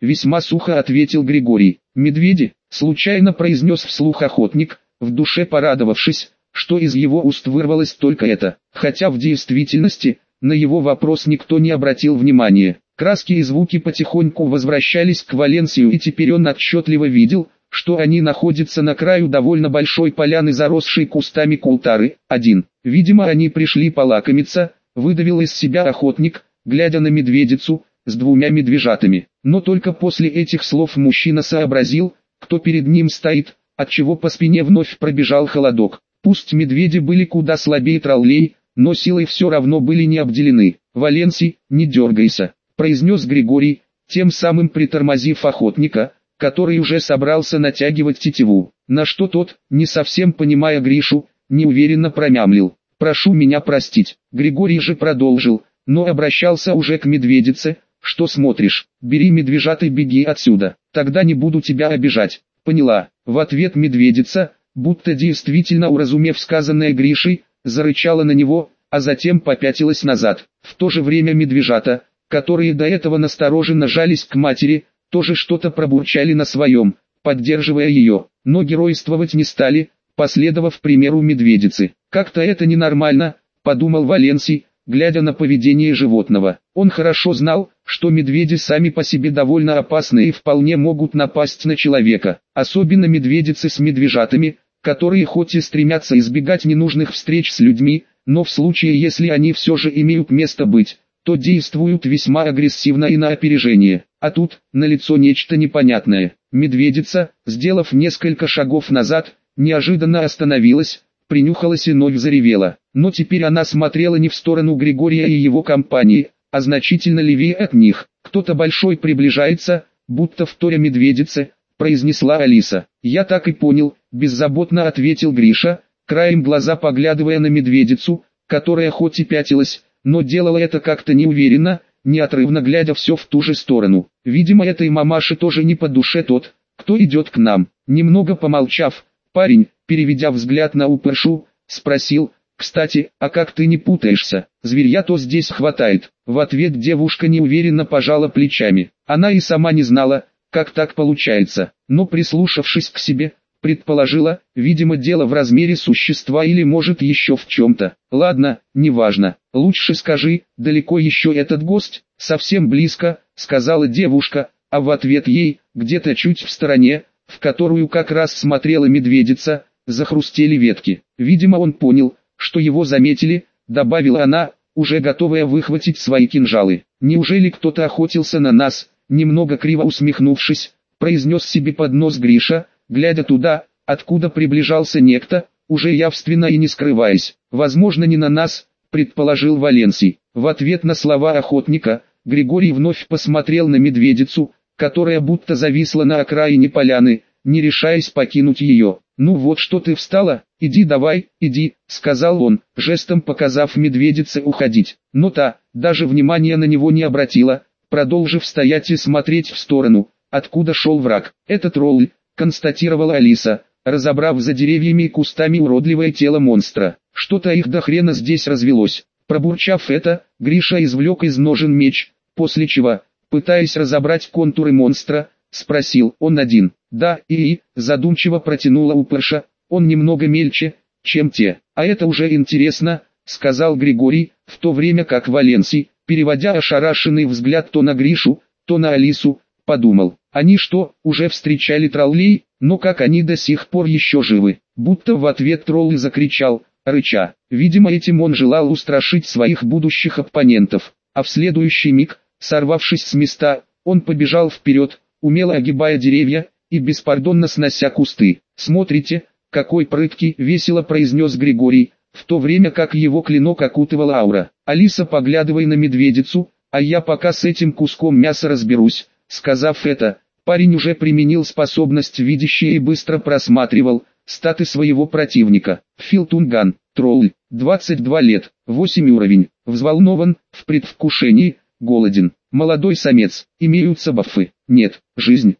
весьма сухо ответил Григорий. Медведи, случайно произнес вслух охотник, в душе порадовавшись, что из его уст вырвалось только это, хотя в действительности, на его вопрос никто не обратил внимания. Краски и звуки потихоньку возвращались к Валенсию, и теперь он отчетливо видел, что они находятся на краю довольно большой поляны, заросшей кустами култары. Видимо, они пришли полакомиться, выдавил из себя охотник, глядя на медведицу с двумя медвежатами. Но только после этих слов мужчина сообразил, кто перед ним стоит, отчего по спине вновь пробежал холодок. Пусть медведи были куда слабее троллей, но силой все равно были не обделены. «Валенсий, не дергайся», — произнес Григорий, тем самым притормозив охотника, который уже собрался натягивать тетиву. На что тот, не совсем понимая Гришу, неуверенно промямлил: «Прошу меня простить». Григорий же продолжил, но обращался уже к медведице: «Что смотришь? Бери медвежат и беги отсюда, тогда не буду тебя обижать». «Поняла». В ответ медведица, будто действительно уразумев сказанное Гришей, зарычала на него, а затем попятилась назад. В то же время медвежата, которые до этого настороженно жались к матери, тоже что-то пробурчали на своем, поддерживая ее, но геройствовать не стали, последовав примеру медведицы. «Как-то это ненормально», — подумал Валенсий, глядя на поведение животного. Он хорошо знал, что медведи сами по себе довольно опасны и вполне могут напасть на человека, особенно медведицы с медвежатами, которые хоть и стремятся избегать ненужных встреч с людьми, но в случае, если они все же имеют место быть, то действуют весьма агрессивно и на опережение. А тут, налицо нечто непонятное. Медведица, сделав несколько шагов назад, неожиданно остановилась, принюхалась и вновь заревела. Но теперь она смотрела не в сторону Григория и его компании, а значительно левее от них. «Кто-то большой приближается», будто вторя медведице, произнесла Алиса. «Я так и понял», беззаботно ответил Гриша, краем глаза поглядывая на медведицу, которая хоть и пятилась, но делала это как-то неуверенно, неотрывно глядя все в ту же сторону. Видимо, этой мамаше тоже не по душе тот, кто идет к нам. Немного помолчав, парень, переведя взгляд на упыршу, спросил: «Кстати, а как ты не путаешься? Зверья-то здесь хватает». В ответ девушка неуверенно пожала плечами. Она и сама не знала, как так получается, но прислушавшись к себе, предположила: видимо, дело в размере существа или может еще в чем-то. «Ладно, неважно, лучше скажи, далеко еще этот гость?» «Совсем близко», — сказала девушка, а в ответ ей, где-то чуть в стороне, в которую как раз смотрела медведица, захрустели ветки. Видимо, он понял, что его заметили, добавила она, уже готовая выхватить свои кинжалы. «Неужели кто-то охотился на нас?» Немного криво усмехнувшись, произнес себе под нос Гриша, глядя туда, откуда приближался некто, уже явственно и не скрываясь. «Возможно, не на нас», предположил Валенсий. В ответ на слова охотника, Григорий вновь посмотрел на медведицу, которая будто зависла на окраине поляны, не решаясь покинуть ее. «Ну вот что ты встала, иди давай, иди», сказал он, жестом показав медведице уходить. Но та, даже внимания на него не обратила, продолжив стоять и смотреть в сторону, откуда шел враг. «Это тролль», констатировала Алиса, разобрав за деревьями и кустами уродливое тело монстра. «Что-то их до хрена здесь развелось». Пробурчав это, Гриша извлек из ножен меч, после чего, пытаясь разобрать контуры монстра, спросил: «Он один?» «Да, и задумчиво протянула упырша, «он немного мельче, чем те». «А это уже интересно», сказал Григорий, в то время как Валенсий, переводя ошарашенный взгляд то на Гришу, то на Алису, подумал: они что, уже встречали троллей? Но как они до сих пор еще живы? Будто в ответ тролль закричал, рыча. Видимо, этим он желал устрашить своих будущих оппонентов, а в следующий миг, сорвавшись с места, он побежал вперед, умело огибая деревья и беспардонно снося кусты. «Смотрите, какой прыткий!» — весело произнес Григорий, в то время как его клинок окутывала аура. «Алиса, поглядывай на медведицу, а я пока с этим куском мяса разберусь». Сказав это, парень уже применил способность видящей и быстро просматривал статы своего противника. Филтунган, тролль, 22 лет, 8 уровень, взволнован, в предвкушении, голоден. Молодой самец, имеются бафы, нет, жизнь,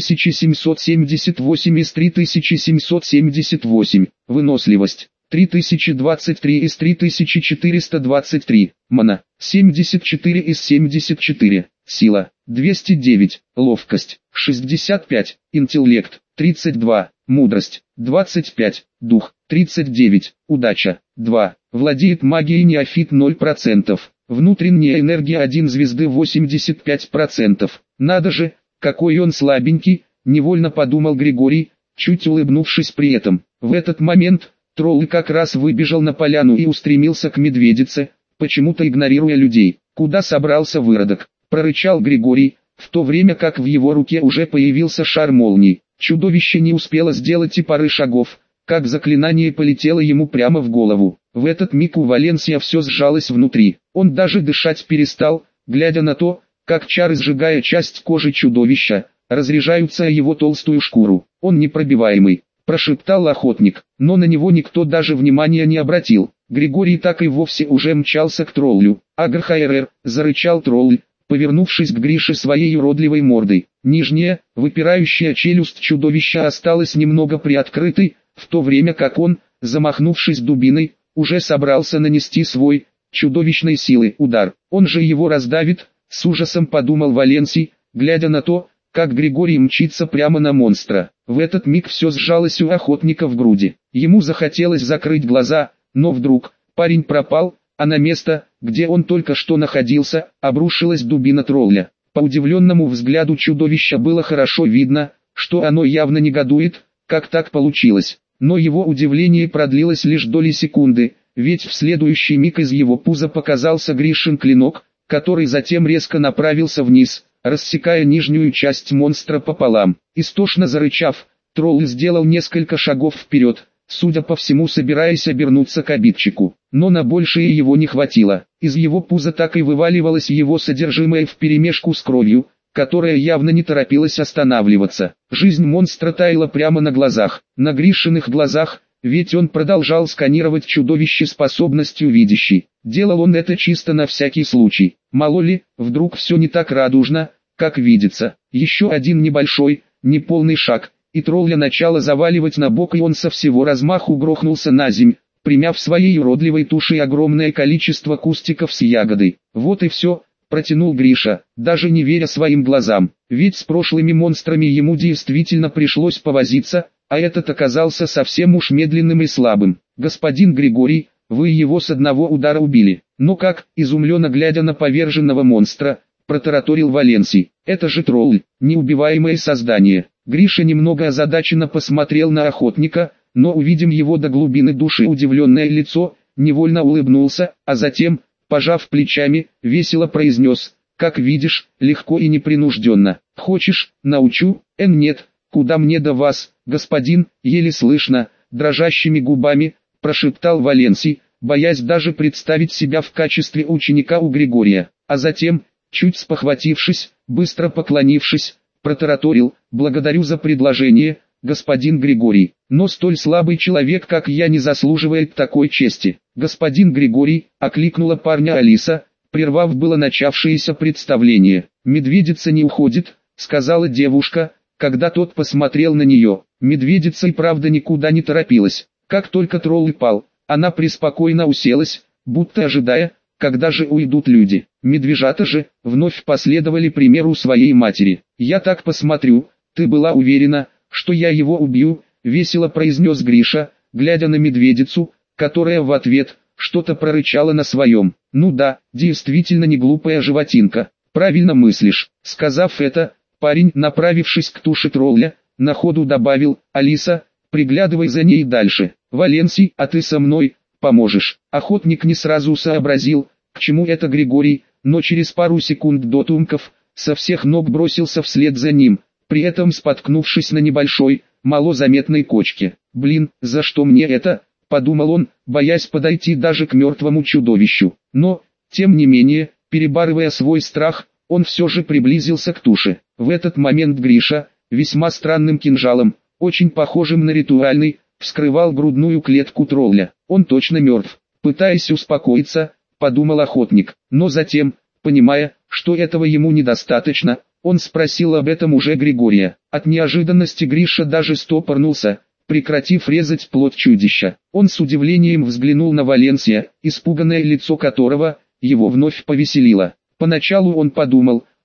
3778 из 3778, выносливость, 3023 из 3423, мана, 74 из 74, сила 209, ловкость 65, интеллект 32, мудрость 25, дух 39, удача 2, владеет магией неофит 0%, внутренняя энергия 1 звезды 85%. Надо же, какой он слабенький, невольно подумал Григорий, чуть улыбнувшись при этом. В этот момент тролль как раз выбежал на поляну и устремился к медведице, почему-то игнорируя людей. «Куда собрался выродок?» – прорычал Григорий, в то время как в его руке уже появился шар молний. Чудовище не успело сделать и пары шагов, как заклинание полетело ему прямо в голову. В этот миг у Валенсия все сжалось внутри. Он даже дышать перестал, глядя на то, как чары, сжигая часть кожи чудовища, разряжаются о его толстую шкуру. «Он непробиваемый», – прошептал охотник, но на него никто даже внимания не обратил. Григорий так и вовсе уже мчался к троллю. «Агрхайрер», – зарычал тролль, повернувшись к Грише своей уродливой мордой. Нижняя, выпирающая челюсть чудовища осталась немного приоткрытой, в то время как он, замахнувшись дубиной, уже собрался нанести свой, чудовищной силы, удар. Он же его раздавит, с ужасом подумал Валенсий, глядя на то, как Григорий мчится прямо на монстра. В этот миг все сжалось у охотника в груди. Ему захотелось закрыть глаза, но вдруг, парень пропал, а на место, где он только что находился, обрушилась дубина тролля. По удивленному взгляду чудовища было хорошо видно, что оно явно негодует, как так получилось. Но его удивление продлилось лишь доли секунды, ведь в следующий миг из его пуза показался Гришин клинок, который затем резко направился вниз, рассекая нижнюю часть монстра пополам. Истошно зарычав, тролль сделал несколько шагов вперед, судя по всему собираясь обернуться к обидчику. Но на большее его не хватило. Из его пуза так и вываливалось его содержимое вперемешку с кровью, которая явно не торопилась останавливаться. Жизнь монстра таяла прямо на глазах, на Гришиных глазах, ведь он продолжал сканировать чудовище способностью видящей. Делал он это чисто на всякий случай. Мало ли, вдруг все не так радужно, как видится. Еще один небольшой, неполный шаг, и тролля начало заваливать на бок, и он со всего размаху грохнулся на земь, примяв своей уродливой тушей огромное количество кустиков с ягодой. Вот и все, протянул Гриша, даже не веря своим глазам, ведь с прошлыми монстрами ему действительно пришлось повозиться, а этот оказался совсем уж медленным и слабым. «Господин Григорий, вы его с одного удара убили». «Но как?» – изумленно глядя на поверженного монстра, протараторил Валенсий. «Это же тролль, неубиваемое создание». Гриша немного озадаченно посмотрел на охотника, но увидев его до глубины души удивленное лицо, невольно улыбнулся, а затем, пожав плечами, весело произнес: «Как видишь, легко и непринужденно. Хочешь, научу?» «Нет, куда мне до вас, господин?» — еле слышно, дрожащими губами, прошептал Валенсий, боясь даже представить себя в качестве ученика у Григория. А затем, чуть спохватившись, быстро поклонившись, протараторил: «Благодарю за предложение, господин Григорий, но столь слабый человек, как я, не заслуживает такой чести». «Господин Григорий», — окликнула парня Алиса, прервав было начавшееся представление. «Медведица не уходит», — сказала девушка, когда тот посмотрел на нее. Медведица и правда никуда не торопилась. Как только тролль упал, она преспокойно уселась, будто ожидая, когда же уйдут люди. Медвежата же вновь последовали примеру своей матери. «Я так посмотрю, ты была уверена, что я его убью», — весело произнес Гриша, глядя на медведицу, которая в ответ что-то прорычала на своем. «Ну да, действительно не глупая животинка. Правильно мыслишь». Сказав это, парень, направившись к туше тролля, на ходу добавил: «Алиса, приглядывай за ней дальше. Валенсий, а ты со мной поможешь». Охотник не сразу сообразил, к чему это Григорий, но через пару секунд до Тумков со всех ног бросился вслед за ним, при этом споткнувшись на небольшой, малозаметной кочке. «Блин, за что мне это?» — подумал он, боясь подойти даже к мертвому чудовищу. Но, тем не менее, перебарывая свой страх, он все же приблизился к туше. В этот момент Гриша, весьма странным кинжалом, очень похожим на ритуальный, вскрывал грудную клетку тролля. «Он точно мертв», — пытаясь успокоиться, подумал охотник. Но затем, понимая, что этого ему недостаточно, он спросил об этом уже Григория. От неожиданности Гриша даже стопорнулся, прекратив резать плоть чудища. Он с удивлением взглянул на Валенсия, испуганное лицо которого его вновь повеселило. Поначалу он подумал,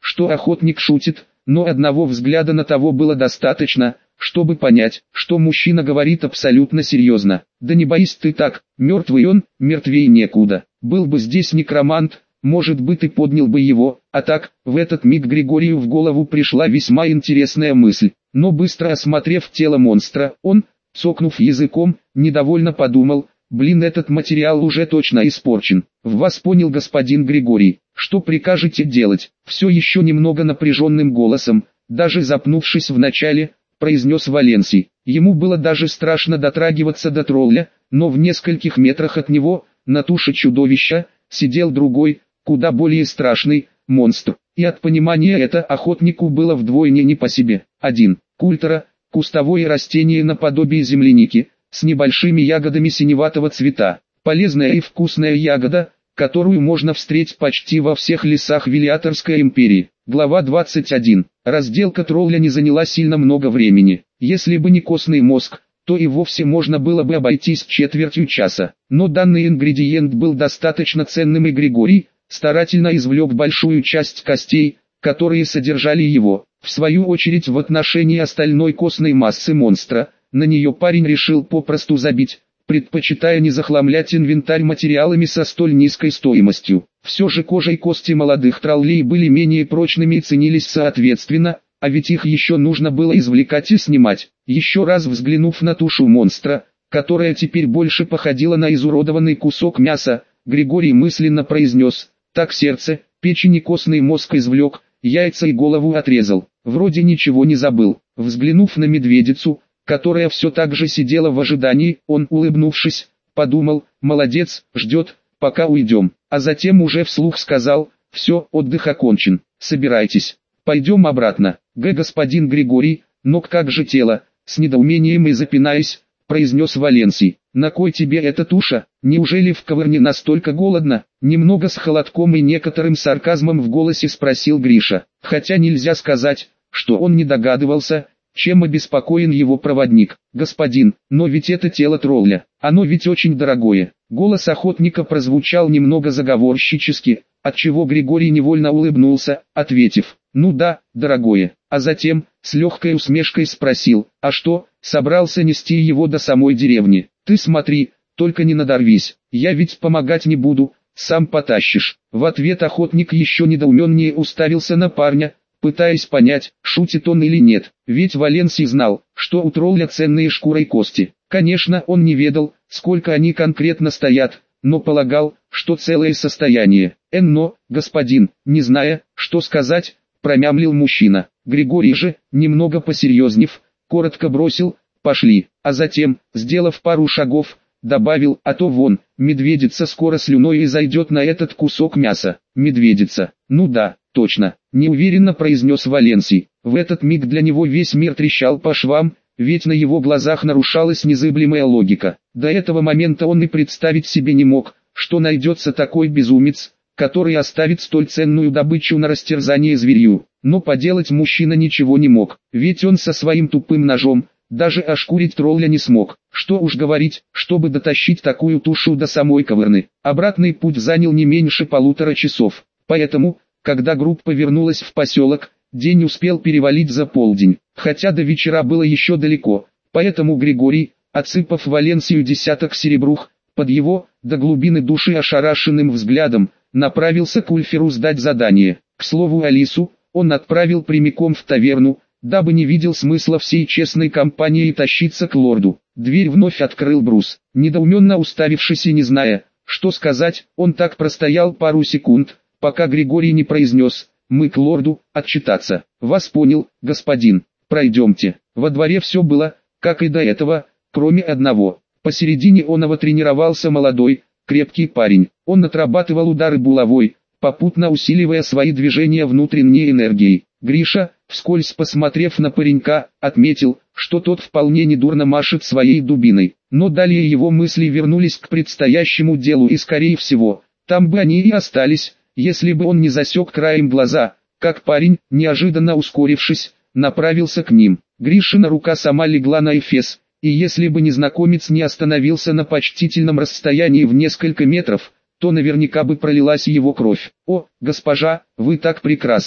что охотник шутит, но одного взгляда на того было достаточно, чтобы понять, что мужчина говорит абсолютно серьезно. «Да не боись ты так, мертвый он, мертвей некуда. Был бы здесь некромант, может быть и поднял бы его». А так, в этот миг Григорию в голову пришла весьма интересная мысль. Но быстро осмотрев тело монстра, он, цокнув языком, недовольно подумал: «Блин, этот материал уже точно испорчен». «В вас понял, господин Григорий. Что прикажете делать?» Все еще немного напряженным голосом, даже запнувшись в начале, произнес Валенсий. Ему было даже страшно дотрагиваться до тролля, но в нескольких метрах от него, на туше чудовища, сидел другой, куда более страшный, монстр. И от понимания это охотнику было вдвойне не по себе. 1. Культера, кустовое растение наподобие земляники, с небольшими ягодами синеватого цвета. Полезная и вкусная ягода, которую можно встретить почти во всех лесах Велиаторской империи. Глава 21. Разделка тролля не заняла сильно много времени. Если бы не костный мозг, то и вовсе можно было бы обойтись четвертью часа. Но данный ингредиент был достаточно ценным, и Григорий старательно извлек большую часть костей, которые содержали его. В свою очередь, в отношении остальной костной массы монстра, на нее парень решил попросту забить, предпочитая не захламлять инвентарь материалами со столь низкой стоимостью. Все же кожа и кости молодых троллей были менее прочными и ценились соответственно, а ведь их еще нужно было извлекать и снимать. Еще раз взглянув на тушу монстра, которая теперь больше походила на изуродованный кусок мяса, Григорий мысленно произнес: «Так, сердце, печень и костный мозг извлек, яйца и голову отрезал. Вроде ничего не забыл». Взглянув на медведицу, которая все так же сидела в ожидании, он, улыбнувшись, подумал: «Молодец, ждет, пока уйдем». А затем уже вслух сказал: «Все, отдых окончен, собирайтесь, пойдем обратно». «Господин Григорий, но как же тело?» — с недоумением и запинаясь, произнес Валенсий. «На кой тебе эта туша? Неужели в Коварне настолько голодно?» Немного с холодком и некоторым сарказмом в голосе спросил Гриша. Хотя нельзя сказать, что он не догадывался, чем обеспокоен его проводник. «Господин, но ведь это тело тролля, оно ведь очень дорогое». Голос охотника прозвучал немного заговорщически, отчего Григорий невольно улыбнулся, ответив: «Ну да, дорогое». А затем, с легкой усмешкой спросил: «А что, собрался нести его до самой деревни?» «Ты смотри, только не надорвись, я ведь помогать не буду, сам потащишь». В ответ охотник еще недоуменнее уставился на парня, пытаясь понять, шутит он или нет. Ведь Валенсий знал, что у тролля ценные шкуры и кости. Конечно, он не ведал, сколько они конкретно стоят, но полагал, что целое состояние. «Но, господин, не зная, что сказать», промямлил мужчина. Григорий же, немного посерьезнев, коротко бросил: «Пошли», а затем, сделав пару шагов, добавил: «А то вон, медведица скоро слюной и зайдет на этот кусок мяса». «Медведица? Ну да, точно», неуверенно произнес Валенсий. В этот миг для него весь мир трещал по швам, ведь на его глазах нарушалась незыблемая логика. До этого момента он и представить себе не мог, что найдется такой безумец, который оставит столь ценную добычу на растерзание зверью. Но поделать мужчина ничего не мог, ведь он со своим тупым ножом даже ошкурить тролля не смог. Что уж говорить, чтобы дотащить такую тушу до самой Коварны. Обратный путь занял не меньше 1,5 часов. Поэтому, когда группа вернулась в поселок, день успел перевалить за полдень. Хотя до вечера было еще далеко, поэтому Григорий, отсыпав Валенсию десяток серебрух, под его, до глубины души ошарашенным взглядом, направился к Ульферу сдать задание. К слову, Алису он отправил прямиком в таверну, дабы не видел смысла всей честной компании тащиться к лорду. Дверь вновь открыл Брус. Недоуменно уставившись и не зная, что сказать, он так простоял пару секунд, пока Григорий не произнес: «Мы к лорду, отчитаться». «Вас понял, господин, пройдемте». Во дворе все было, как и до этого, кроме одного. Посередине оного тренировался молодой, крепкий парень. Он отрабатывал удары булавой, попутно усиливая свои движения внутренней энергией. Гриша, вскользь посмотрев на паренька, отметил, что тот вполне недурно машет своей дубиной. Но далее его мысли вернулись к предстоящему делу, и скорее всего, там бы они и остались, если бы он не засек краем глаза, как парень, неожиданно ускорившись, направился к ним. Гришина рука сама легла на эфес, и если бы незнакомец не остановился на почтительном расстоянии в несколько метров, то наверняка бы пролилась его кровь. «О, госпожа, вы так прекрасны!»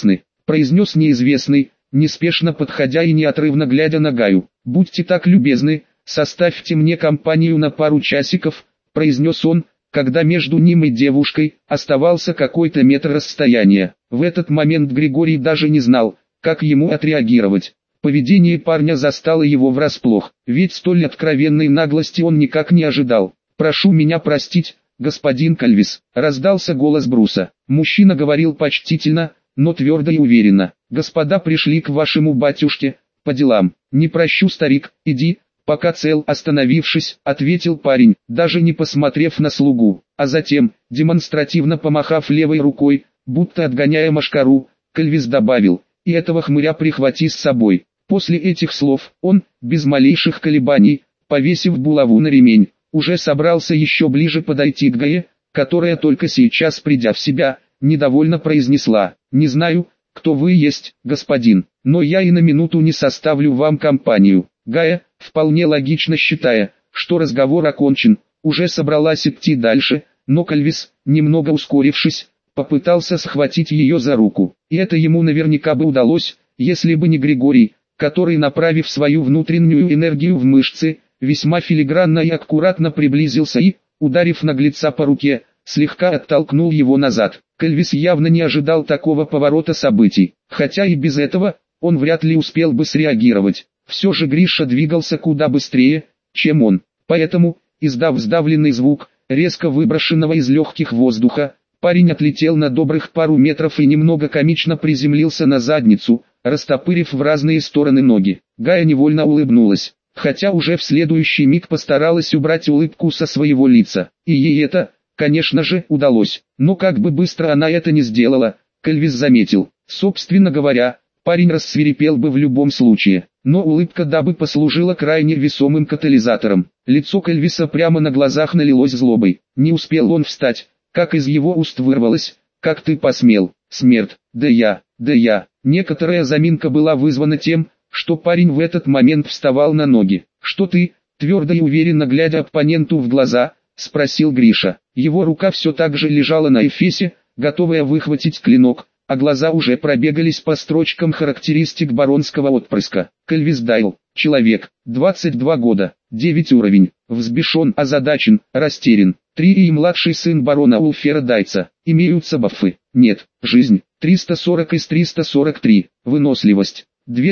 произнес неизвестный, неспешно подходя и неотрывно глядя на Гаю. «Будьте так любезны, составьте мне компанию на пару часиков», произнес он, когда между ним и девушкой оставался какой-то метр расстояния. В этот момент Григорий даже не знал, как ему отреагировать. Поведение парня застало его врасплох, ведь столь откровенной наглости он никак не ожидал. «Прошу меня простить, господин Кальвис», раздался голос Бруса. Мужчина говорил почтительно, но твердо и уверенно. «Господа пришли к вашему батюшке, по делам». «Не прощу, старик, иди, пока цел», остановившись, ответил парень, даже не посмотрев на слугу. А затем, демонстративно помахав левой рукой, будто отгоняя мошкару, Кальвис добавил: «И этого хмыря прихвати с собой». После этих слов, он, без малейших колебаний, повесив булаву на ремень, уже собрался еще ближе подойти к Гае, которая только сейчас, придя в себя, недовольно произнесла: «Не знаю, кто вы есть, господин, но я и на минуту не составлю вам компанию». Гая, вполне логично считая, что разговор окончен, уже собралась идти дальше, но Кальвис, немного ускорившись, попытался схватить ее за руку. И это ему наверняка бы удалось, если бы не Григорий, который, направив свою внутреннюю энергию в мышцы, весьма филигранно и аккуратно приблизился и, ударив наглеца по руке, слегка оттолкнул его назад. Кальвис явно не ожидал такого поворота событий, хотя и без этого, он вряд ли успел бы среагировать. Все же Гриша двигался куда быстрее, чем он, поэтому, издав сдавленный звук, резко выброшенного из легких воздуха, парень отлетел на добрых пару метров и немного комично приземлился на задницу, растопырив в разные стороны ноги. Гая невольно улыбнулась, хотя уже в следующий миг постаралась убрать улыбку со своего лица. И ей это, конечно же, удалось. Но как бы быстро она это не сделала, Кальвис заметил. Собственно говоря, парень рассвирепел бы в любом случае, но улыбка дабы послужила крайне весомым катализатором. Лицо Кальвиса прямо на глазах налилось злобой. Не успел он встать, как из его уст вырвалось: «Как ты посмел, смерть!» Да я. Некоторая заминка была вызвана тем, что парень в этот момент вставал на ноги. «Что ты?» — твердо и уверенно глядя оппоненту в глаза, спросил Гриша. Его рука все так же лежала на эфесе, готовая выхватить клинок, а глаза уже пробегались по строчкам характеристик баронского отпрыска. Кальвис Дайл, человек, 22 года, 9 уровень, взбешен, озадачен, растерян. 3 и младший сын барона Улфера Дайца. Имеются бафы? Нет. Жизнь, 340 из 343. Выносливость,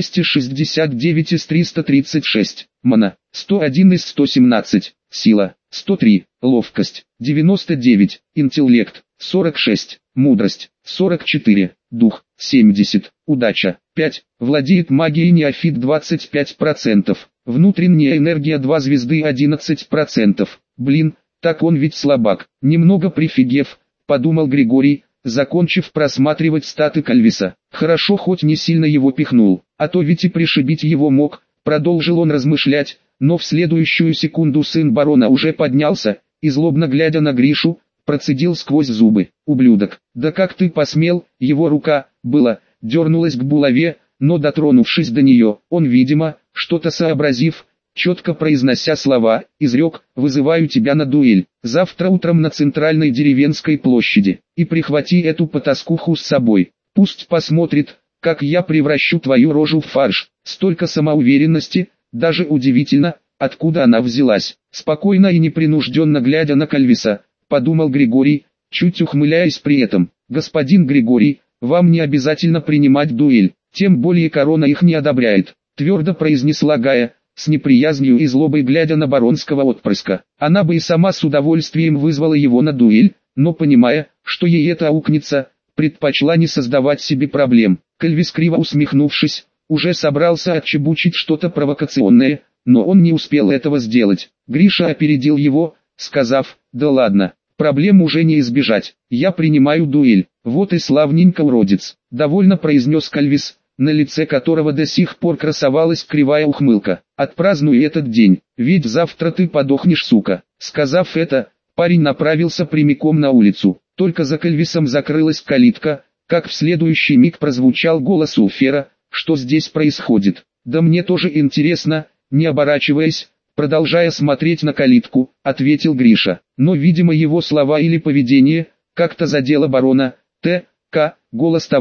269 из 336. Мана, 101 из 117. Сила, 103. Ловкость, 99. Интеллект, 46. Мудрость, 44. Дух, 70. Удача, 5. Владеет магией неофит 25%. Внутренняя энергия 2 звезды 11%. Блин, так он ведь слабак. Немного прифигев, подумал Григорий, закончив просматривать статы Кальвиса. Хорошо хоть не сильно его пихнул, а то ведь и пришибить его мог. Продолжил он размышлять, но в следующую секунду сын барона уже поднялся и, злобно глядя на Гришу, процедил сквозь зубы: «Ублюдок, да как ты посмел?» Его рука, дернулась к булаве, но дотронувшись до нее, он, видимо, что-то сообразив, четко произнося слова, изрек: «Вызываю тебя на дуэль, завтра утром на центральной деревенской площади, и прихвати эту потаскуху с собой, пусть посмотрит, как я превращу твою рожу в фарш». Столько самоуверенности, даже удивительно, откуда она взялась. Спокойно и непринужденно глядя на Кальвиса, подумал Григорий, чуть ухмыляясь при этом. «Господин Григорий, вам не обязательно принимать дуэль, тем более корона их не одобряет», твердо произнесла Гая, с неприязнью и злобой глядя на баронского отпрыска. Она бы и сама с удовольствием вызвала его на дуэль, но, понимая, что ей это аукнется, предпочла не создавать себе проблем. Кальвис, криво усмехнувшись, уже собрался отчебучить что-то провокационное, но он не успел этого сделать. Гриша опередил его, сказав: «Да ладно, проблем уже не избежать, я принимаю дуэль». «Вот и славненько, уродец», — довольно произнес Кальвис, на лице которого до сих пор красовалась кривая ухмылка. «Отпразднуй этот день, ведь завтра ты подохнешь, сука». Сказав это, парень направился прямиком на улицу. Только за Кальвисом закрылась калитка, как в следующий миг прозвучал голос Улфера: «Что здесь происходит?» «Да мне тоже интересно», — не оборачиваясь, продолжая смотреть на калитку, ответил Гриша. Но, видимо, его слова или поведение как-то задело барона Т.К. Голос того,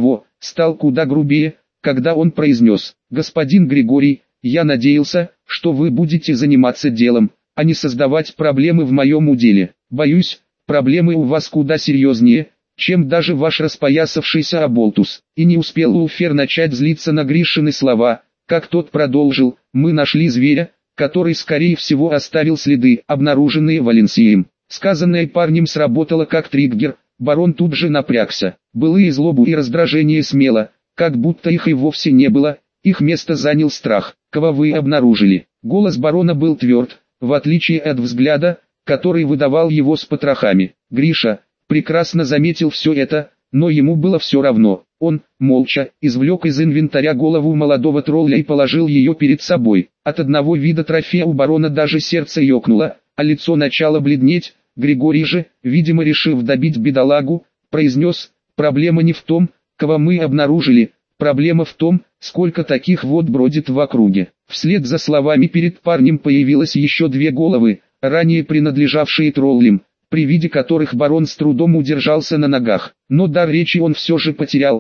стал куда грубее, когда он произнес: «Господин Григорий, я надеялся, что вы будете заниматься делом, а не создавать проблемы в моем уделе. Боюсь, проблемы у вас куда серьезнее, чем даже ваш распоясавшийся оболтус». И не успел Улфер начать злиться на Гришины слова, как тот продолжил: «Мы нашли зверя, который скорее всего оставил следы, обнаруженные Валенсием». Сказанное парнем сработало как триггер, барон тут же напрягся. Былые злобу и раздражение смело, как будто их и вовсе не было, их место занял страх. «Кого вы обнаружили?» Голос барона был тверд, в отличие от взгляда, который выдавал его с потрохами. Гриша прекрасно заметил все это, но ему было все равно. Он, молча, извлек из инвентаря голову молодого тролля и положил ее перед собой. От одного вида трофея у барона даже сердце ёкнуло, а лицо начало бледнеть. Григорий же, видимо решив добить бедолагу, произнес: «Проблема не в том, кого мы обнаружили, проблема в том, сколько таких вот бродит в округе». Вслед за словами перед парнем появилось еще две головы, ранее принадлежавшие троллям, при виде которых барон с трудом удержался на ногах. Но дар речи он все же потерял.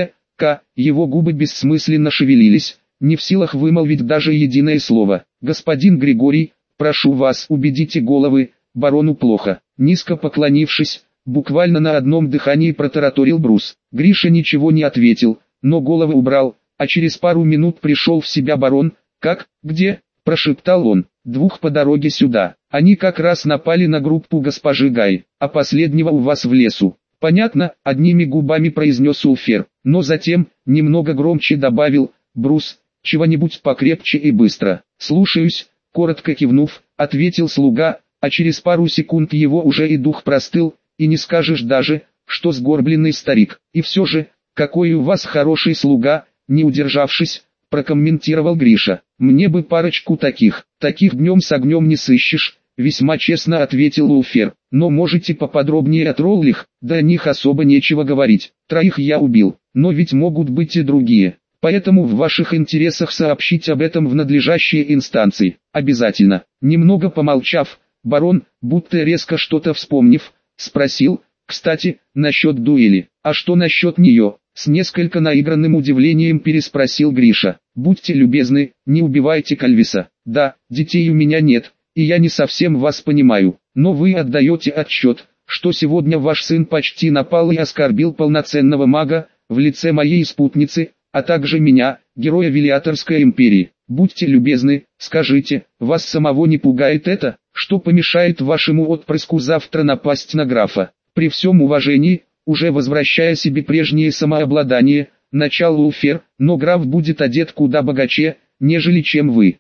Его губы бессмысленно шевелились, не в силах вымолвить даже единое слово. «Господин Григорий, прошу вас, убедите головы, барону плохо». Низко поклонившись, буквально на одном дыхании протараторил Брус. Гриша ничего не ответил, но головы убрал, а через пару минут пришел в себя барон. «Как? Где?» – прошептал он. «Двух по дороге сюда. Они как раз напали на группу госпожи Гай, а последнего у вас в лесу». «Понятно», – одними губами произнес Улфер, но затем, немного громче добавил: «Брус, чего-нибудь покрепче и быстро». «Слушаюсь», – коротко кивнув, ответил слуга, а через пару секунд его уже и дух простыл, и не скажешь даже, что сгорбленный старик. «И все же, какой у вас хороший слуга», – не удержавшись, прокомментировал Гриша. «Мне бы парочку таких днем с огнем не сыщешь», — весьма честно ответил Улфер. «Но можете поподробнее о троллях?» «Да о них особо нечего говорить. Троих я убил, но ведь могут быть и другие. Поэтому в ваших интересах сообщить об этом в надлежащие инстанции. Обязательно». Немного помолчав, барон, будто резко что-то вспомнив, спросил: «Кстати, насчет дуэли. А что насчет нее?» С несколько наигранным удивлением переспросил Гриша. «Будьте любезны, не убивайте Кальвиса. Да, детей у меня нет, и я не совсем вас понимаю, но вы отдаете отчет, что сегодня ваш сын почти напал и оскорбил полноценного мага, в лице моей спутницы, а также меня, героя Велиаторской империи. Будьте любезны, скажите, вас самого не пугает это, что помешает вашему отпрыску завтра напасть на графа?» «При всем уважении», уже возвращая себе прежнее самообладание, начал Улфер, «но граф будет одет куда богаче, нежели чем вы.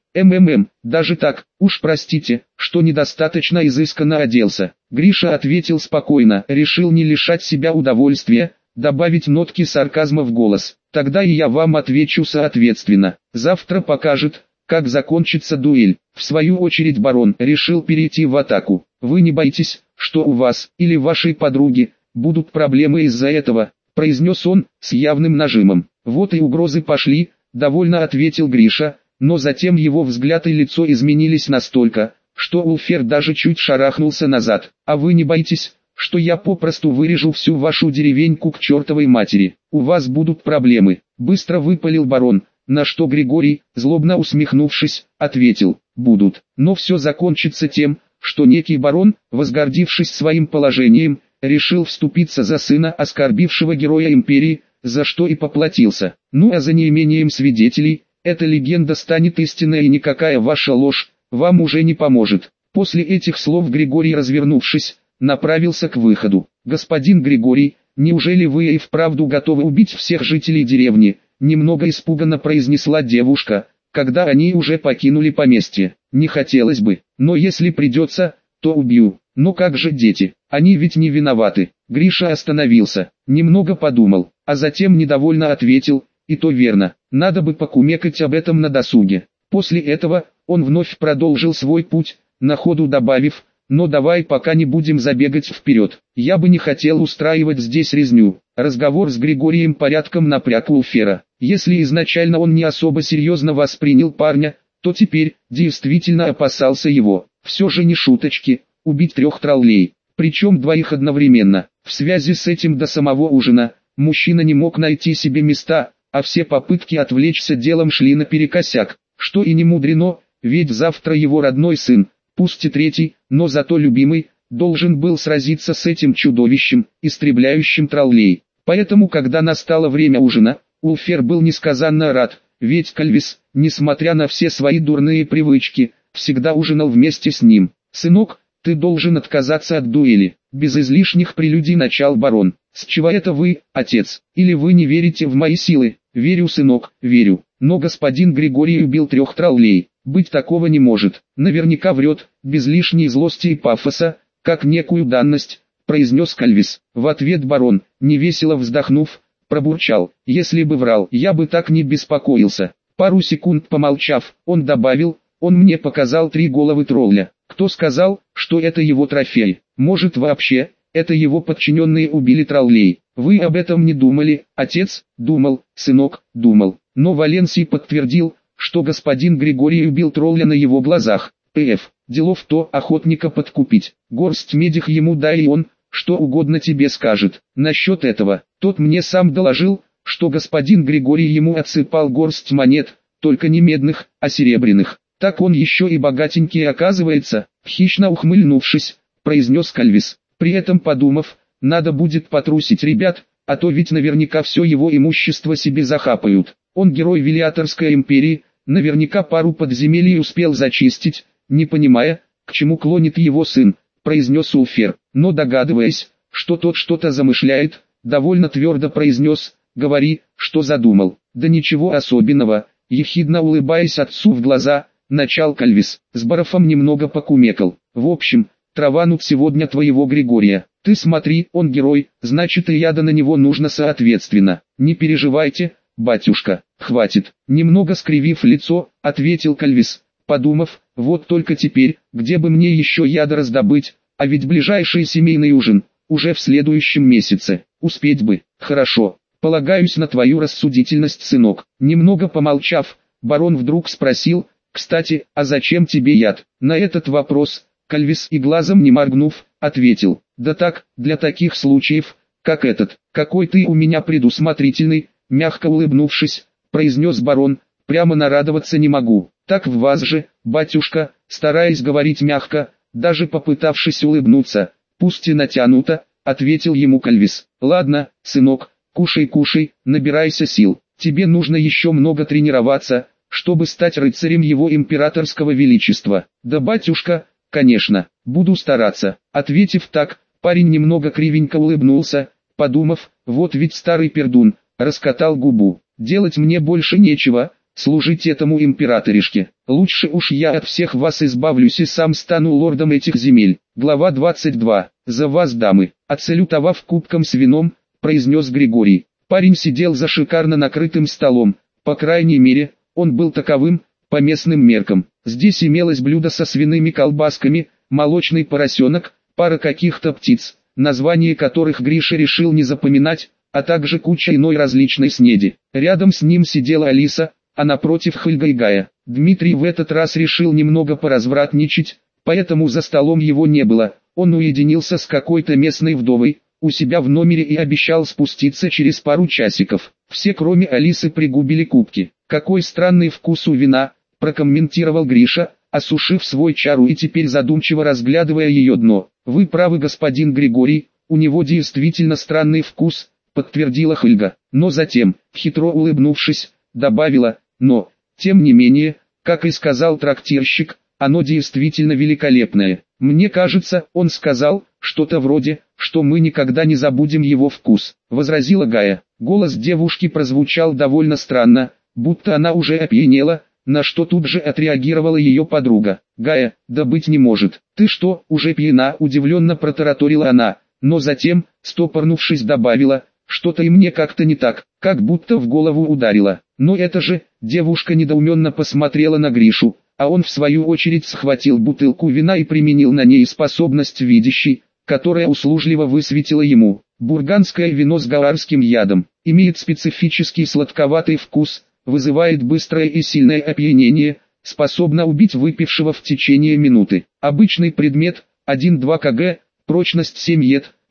Даже так, уж простите, что недостаточно изысканно оделся». Гриша ответил спокойно, решил не лишать себя удовольствия, добавить нотки сарказма в голос. «Тогда и я вам отвечу соответственно. Завтра покажет, как закончится дуэль». В свою очередь барон решил перейти в атаку. «Вы не боитесь, что у вас, или вашей подруги, будут проблемы из-за этого?» – произнес он, с явным нажимом. «Вот и угрозы пошли», – довольно ответил Гриша, но затем его взгляд и лицо изменились настолько, что Улфер даже чуть шарахнулся назад. «А вы не боитесь, что я попросту вырежу всю вашу деревеньку к чертовой матери? У вас будут проблемы», – быстро выпалил барон, на что Григорий, злобно усмехнувшись, ответил: «Будут, но все закончится тем, что некий барон, возгордившись своим положением, решил вступиться за сына оскорбившего героя империи, за что и поплатился. Ну а за неимением свидетелей, эта легенда станет истинной и никакая ваша ложь вам уже не поможет». После этих слов Григорий, развернувшись, направился к выходу. «Господин Григорий, неужели вы и вправду готовы убить всех жителей деревни?» Немного испуганно произнесла девушка, когда они уже покинули поместье. «Не хотелось бы, но если придется, то убью. Но как же дети? Они ведь не виноваты». Гриша остановился, немного подумал, а затем недовольно ответил: «И то верно, надо бы покумекать об этом на досуге». После этого, он вновь продолжил свой путь, на ходу добавив: «Но давай пока не будем забегать вперед. Я бы не хотел устраивать здесь резню». Разговор с Григорием порядком напряг Улфера. Если изначально он не особо серьезно воспринял парня, то теперь действительно опасался его. Все же не шуточки, убить 3 троллей, причем 2 одновременно. В связи с этим до самого ужина, мужчина не мог найти себе места, а все попытки отвлечься делом шли наперекосяк. Что и не мудрено, ведь завтра его родной сын, пусть и третий, но зато любимый, должен был сразиться с этим чудовищем, истребляющим троллей. Поэтому, когда настало время ужина, Улфер был несказанно рад, ведь Кальвис, несмотря на все свои дурные привычки, всегда ужинал вместе с ним. «Сынок, ты должен отказаться от дуэли», — без излишних прелюдий начал барон. «С чего это вы, отец? Или вы не верите в мои силы?» «Верю, сынок, верю. Но господин Григорий убил 3 троллей. Быть такого не может. Наверняка врет, без лишней злости и пафоса, как некую данность», — произнес Кальвис. В ответ барон, невесело вздохнув, пробурчал: «Если бы врал, я бы так не беспокоился». Пару секунд помолчав, он добавил: «Он мне показал 3 головы тролля. Кто сказал, что это его трофей? Может, вообще, это его подчиненные убили троллей? Вы об этом не думали, отец?» «Думал, сынок, думал. Но Валенсий подтвердил, что господин Григорий убил тролля на его глазах. Делов то охотника подкупить. Горсть медих ему дай, и он, что угодно тебе скажет. Насчет этого, тот мне сам доложил, что господин Григорий ему отсыпал горсть монет, только не медных, а серебряных. Так он еще и богатенький оказывается», — хищно ухмыльнувшись, произнес Кальвис. При этом подумав: «Надо будет потрусить ребят, а то ведь наверняка все его имущество себе захапают. Он герой Велиаторской империи, наверняка пару подземелий успел зачистить, не понимая, к чему клонит его сын», — произнес Улфер. Но догадываясь, что тот что-то замышляет, довольно твердо произнес: «Говори, что задумал». «Да ничего особенного», — ехидно улыбаясь отцу в глаза, начал Кальвис. С Барафом немного покумекал. «В общем, траванут сегодня твоего Григория. Ты смотри, он герой, значит и яда на него нужно соответственно. Не переживайте, батюшка, хватит». Немного скривив лицо, ответил Кальвис, подумав: «Вот только теперь, где бы мне еще яда раздобыть, а ведь ближайший семейный ужин, уже в следующем месяце, успеть бы». «Хорошо, полагаюсь на твою рассудительность, сынок». Немного помолчав, барон вдруг спросил: «Кстати, а зачем тебе яд?» На этот вопрос Кальвис, и глазом не моргнув, ответил: «Да так, для таких случаев, как этот». «Какой ты у меня предусмотрительный», — мягко улыбнувшись, произнес барон, «прямо нарадоваться не могу». «Так в вас же, батюшка», стараясь говорить мягко, даже попытавшись улыбнуться, пусть и натянуто, ответил ему Кальвис. «Ладно, сынок, кушай, набирайся сил. Тебе нужно еще много тренироваться, чтобы стать рыцарем его императорского величества». «Да, батюшка, конечно, буду стараться». Ответив так, парень немного кривенько улыбнулся, подумав: «Вот ведь старый пердун, раскатал губу. Делать мне больше нечего, служить этому императоришке. Лучше уж я от всех вас избавлюсь и сам стану лордом этих земель». Глава 22. «За вас, дамы», — отсалютовав кубком с вином, произнес Григорий. Парень сидел за шикарно накрытым столом, по крайней мере, он был таковым, по местным меркам. Здесь имелось блюдо со свиными колбасками, молочный поросенок, пара каких-то птиц, названия которых Гриша решил не запоминать, а также куча иной различной снеди. Рядом с ним сидела Алиса, а напротив Хельга и Гая. Дмитрий в этот раз решил немного поразвратничать, поэтому за столом его не было. Он уединился с какой-то местной вдовой у себя в номере и обещал спуститься через пару часиков. Все, кроме Алисы, пригубили кубки. «Какой странный вкус у вина», — прокомментировал Гриша, осушив свой чару и теперь задумчиво разглядывая ее дно. «Вы правы, господин Григорий, у него действительно странный вкус», — подтвердила Хельга. Но затем, хитро улыбнувшись, добавила: «Но, тем не менее, как и сказал трактирщик, оно действительно великолепное. Мне кажется, он сказал что-то вроде, что мы никогда не забудем его вкус», — возразила Гая. Голос девушки прозвучал довольно странно, будто она уже опьянела, на что тут же отреагировала ее подруга. «Гая, да быть не может. Ты что, уже пьяна?» — удивленно протараторила она, но затем, стопорнувшись, добавила: «Что-то и мне как-то не так, как будто в голову ударило». «Но это же...» — девушка недоуменно посмотрела на Гришу, а он в свою очередь схватил бутылку вина и применил на ней способность видящей, которая услужливо высветила ему: бурганское вино с галарским ядом, имеет специфический сладковатый вкус, вызывает быстрое и сильное опьянение, способно убить выпившего в течение минуты. Обычный предмет, 1-2 кг, прочность 7 ед,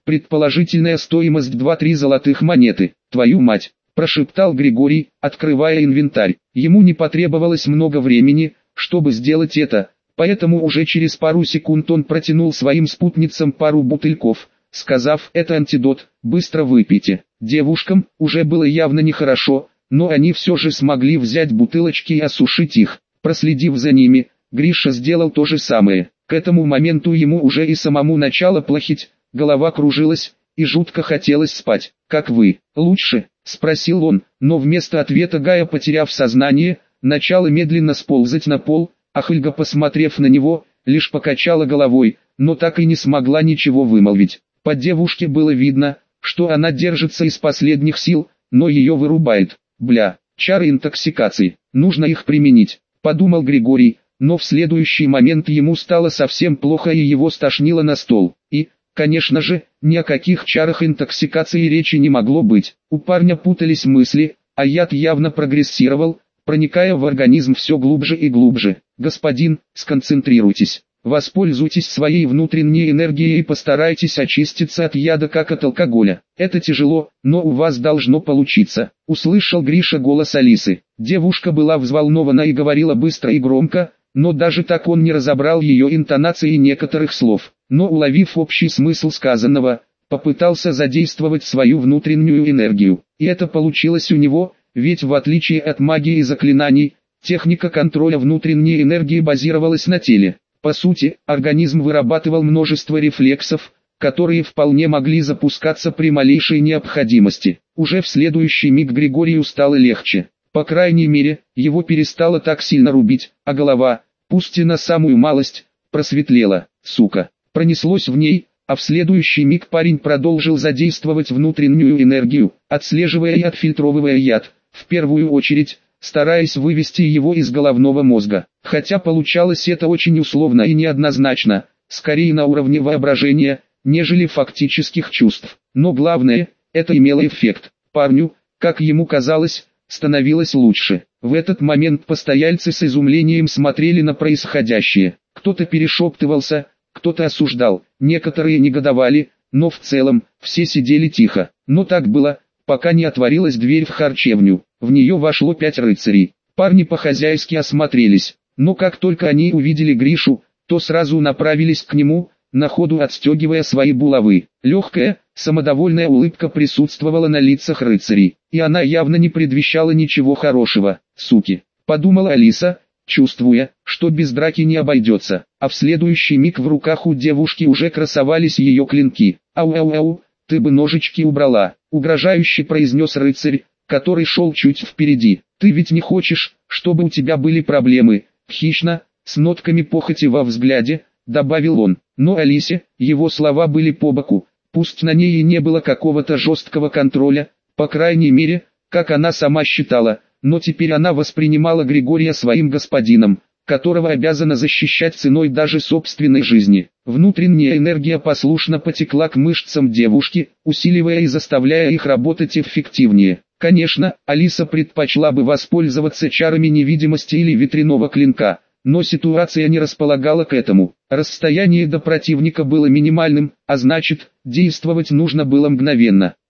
Предположительная стоимость 2-3 золотых монеты. Твою мать, прошептал Григорий, открывая инвентарь. Ему не потребовалось много времени, чтобы сделать это, поэтому уже через пару секунд он протянул своим спутницам пару бутыльков, сказав: «Это антидот, быстро выпейте». Девушкам уже было явно нехорошо, но они все же смогли взять бутылочки и осушить их. Проследив за ними, Гриша сделал то же самое. К этому моменту ему уже и самому начало плохить, голова кружилась, и жутко хотелось спать. «Как вы? Лучше?» – спросил он, но вместо ответа Гая, потеряв сознание, начала медленно сползать на пол, а Хельга, посмотрев на него, лишь покачала головой, но так и не смогла ничего вымолвить. По девушке было видно, что она держится из последних сил, но ее вырубает. «Бля, чары интоксикации, нужно их применить», – подумал Григорий, но в следующий момент ему стало совсем плохо и его стошнило на стол. И, конечно же, ни о каких чарах интоксикации речи не могло быть. У парня путались мысли, а яд явно прогрессировал, проникая в организм все глубже и глубже. «Господин, сконцентрируйтесь. Воспользуйтесь своей внутренней энергией и постарайтесь очиститься от яда, как от алкоголя. Это тяжело, но у вас должно получиться», — услышал Гриша голос Алисы. Девушка была взволнована и говорила быстро и громко, но даже так он не разобрал ее интонации и некоторых слов. Но, уловив общий смысл сказанного, попытался задействовать свою внутреннюю энергию. И это получилось у него, ведь в отличие от магии и заклинаний, техника контроля внутренней энергии базировалась на теле. По сути, организм вырабатывал множество рефлексов, которые вполне могли запускаться при малейшей необходимости. Уже в следующий миг Григорию стало легче. По крайней мере, его перестало так сильно рубить, а голова, пусть и на самую малость, просветлела. «Сука!» пронеслось в ней, а в следующий миг парень продолжил задействовать внутреннюю энергию, отслеживая и отфильтровывая яд, в первую очередь, стараясь вывести его из головного мозга. Хотя получалось это очень условно и неоднозначно, скорее на уровне воображения, нежели фактических чувств. Но главное, это имело эффект. Парню, как ему казалось, становилось лучше. В этот момент постояльцы с изумлением смотрели на происходящее. Кто-то перешептывался, кто-то осуждал, некоторые негодовали, но в целом, все сидели тихо. Но так было, пока не отворилась дверь в харчевню. В нее вошло 5 рыцарей. Парни по-хозяйски осмотрелись, но как только они увидели Гришу, то сразу направились к нему, на ходу отстегивая свои булавы. Легкая, самодовольная улыбка присутствовала на лицах рыцарей, и она явно не предвещала ничего хорошего. «Суки», — подумала Алиса, чувствуя, что без драки не обойдется, а в следующий миг в руках у девушки уже красовались ее клинки. «Ау-ау-ау, ты бы ножички убрала», — угрожающе произнес рыцарь, который шел чуть впереди. «Ты ведь не хочешь, чтобы у тебя были проблемы?» Хищно, с нотками похоти во взгляде, добавил он. Но Алисе, его слова были по боку, пусть на ней и не было какого-то жесткого контроля, по крайней мере, как она сама считала, но теперь она воспринимала Григория своим господином, которого обязана защищать ценой даже собственной жизни. Внутренняя энергия послушно потекла к мышцам девушки, усиливая и заставляя их работать эффективнее. Конечно, Алиса предпочла бы воспользоваться чарами невидимости или ветряного клинка, но ситуация не располагала к этому. Расстояние до противника было минимальным, а значит, действовать нужно было мгновенно.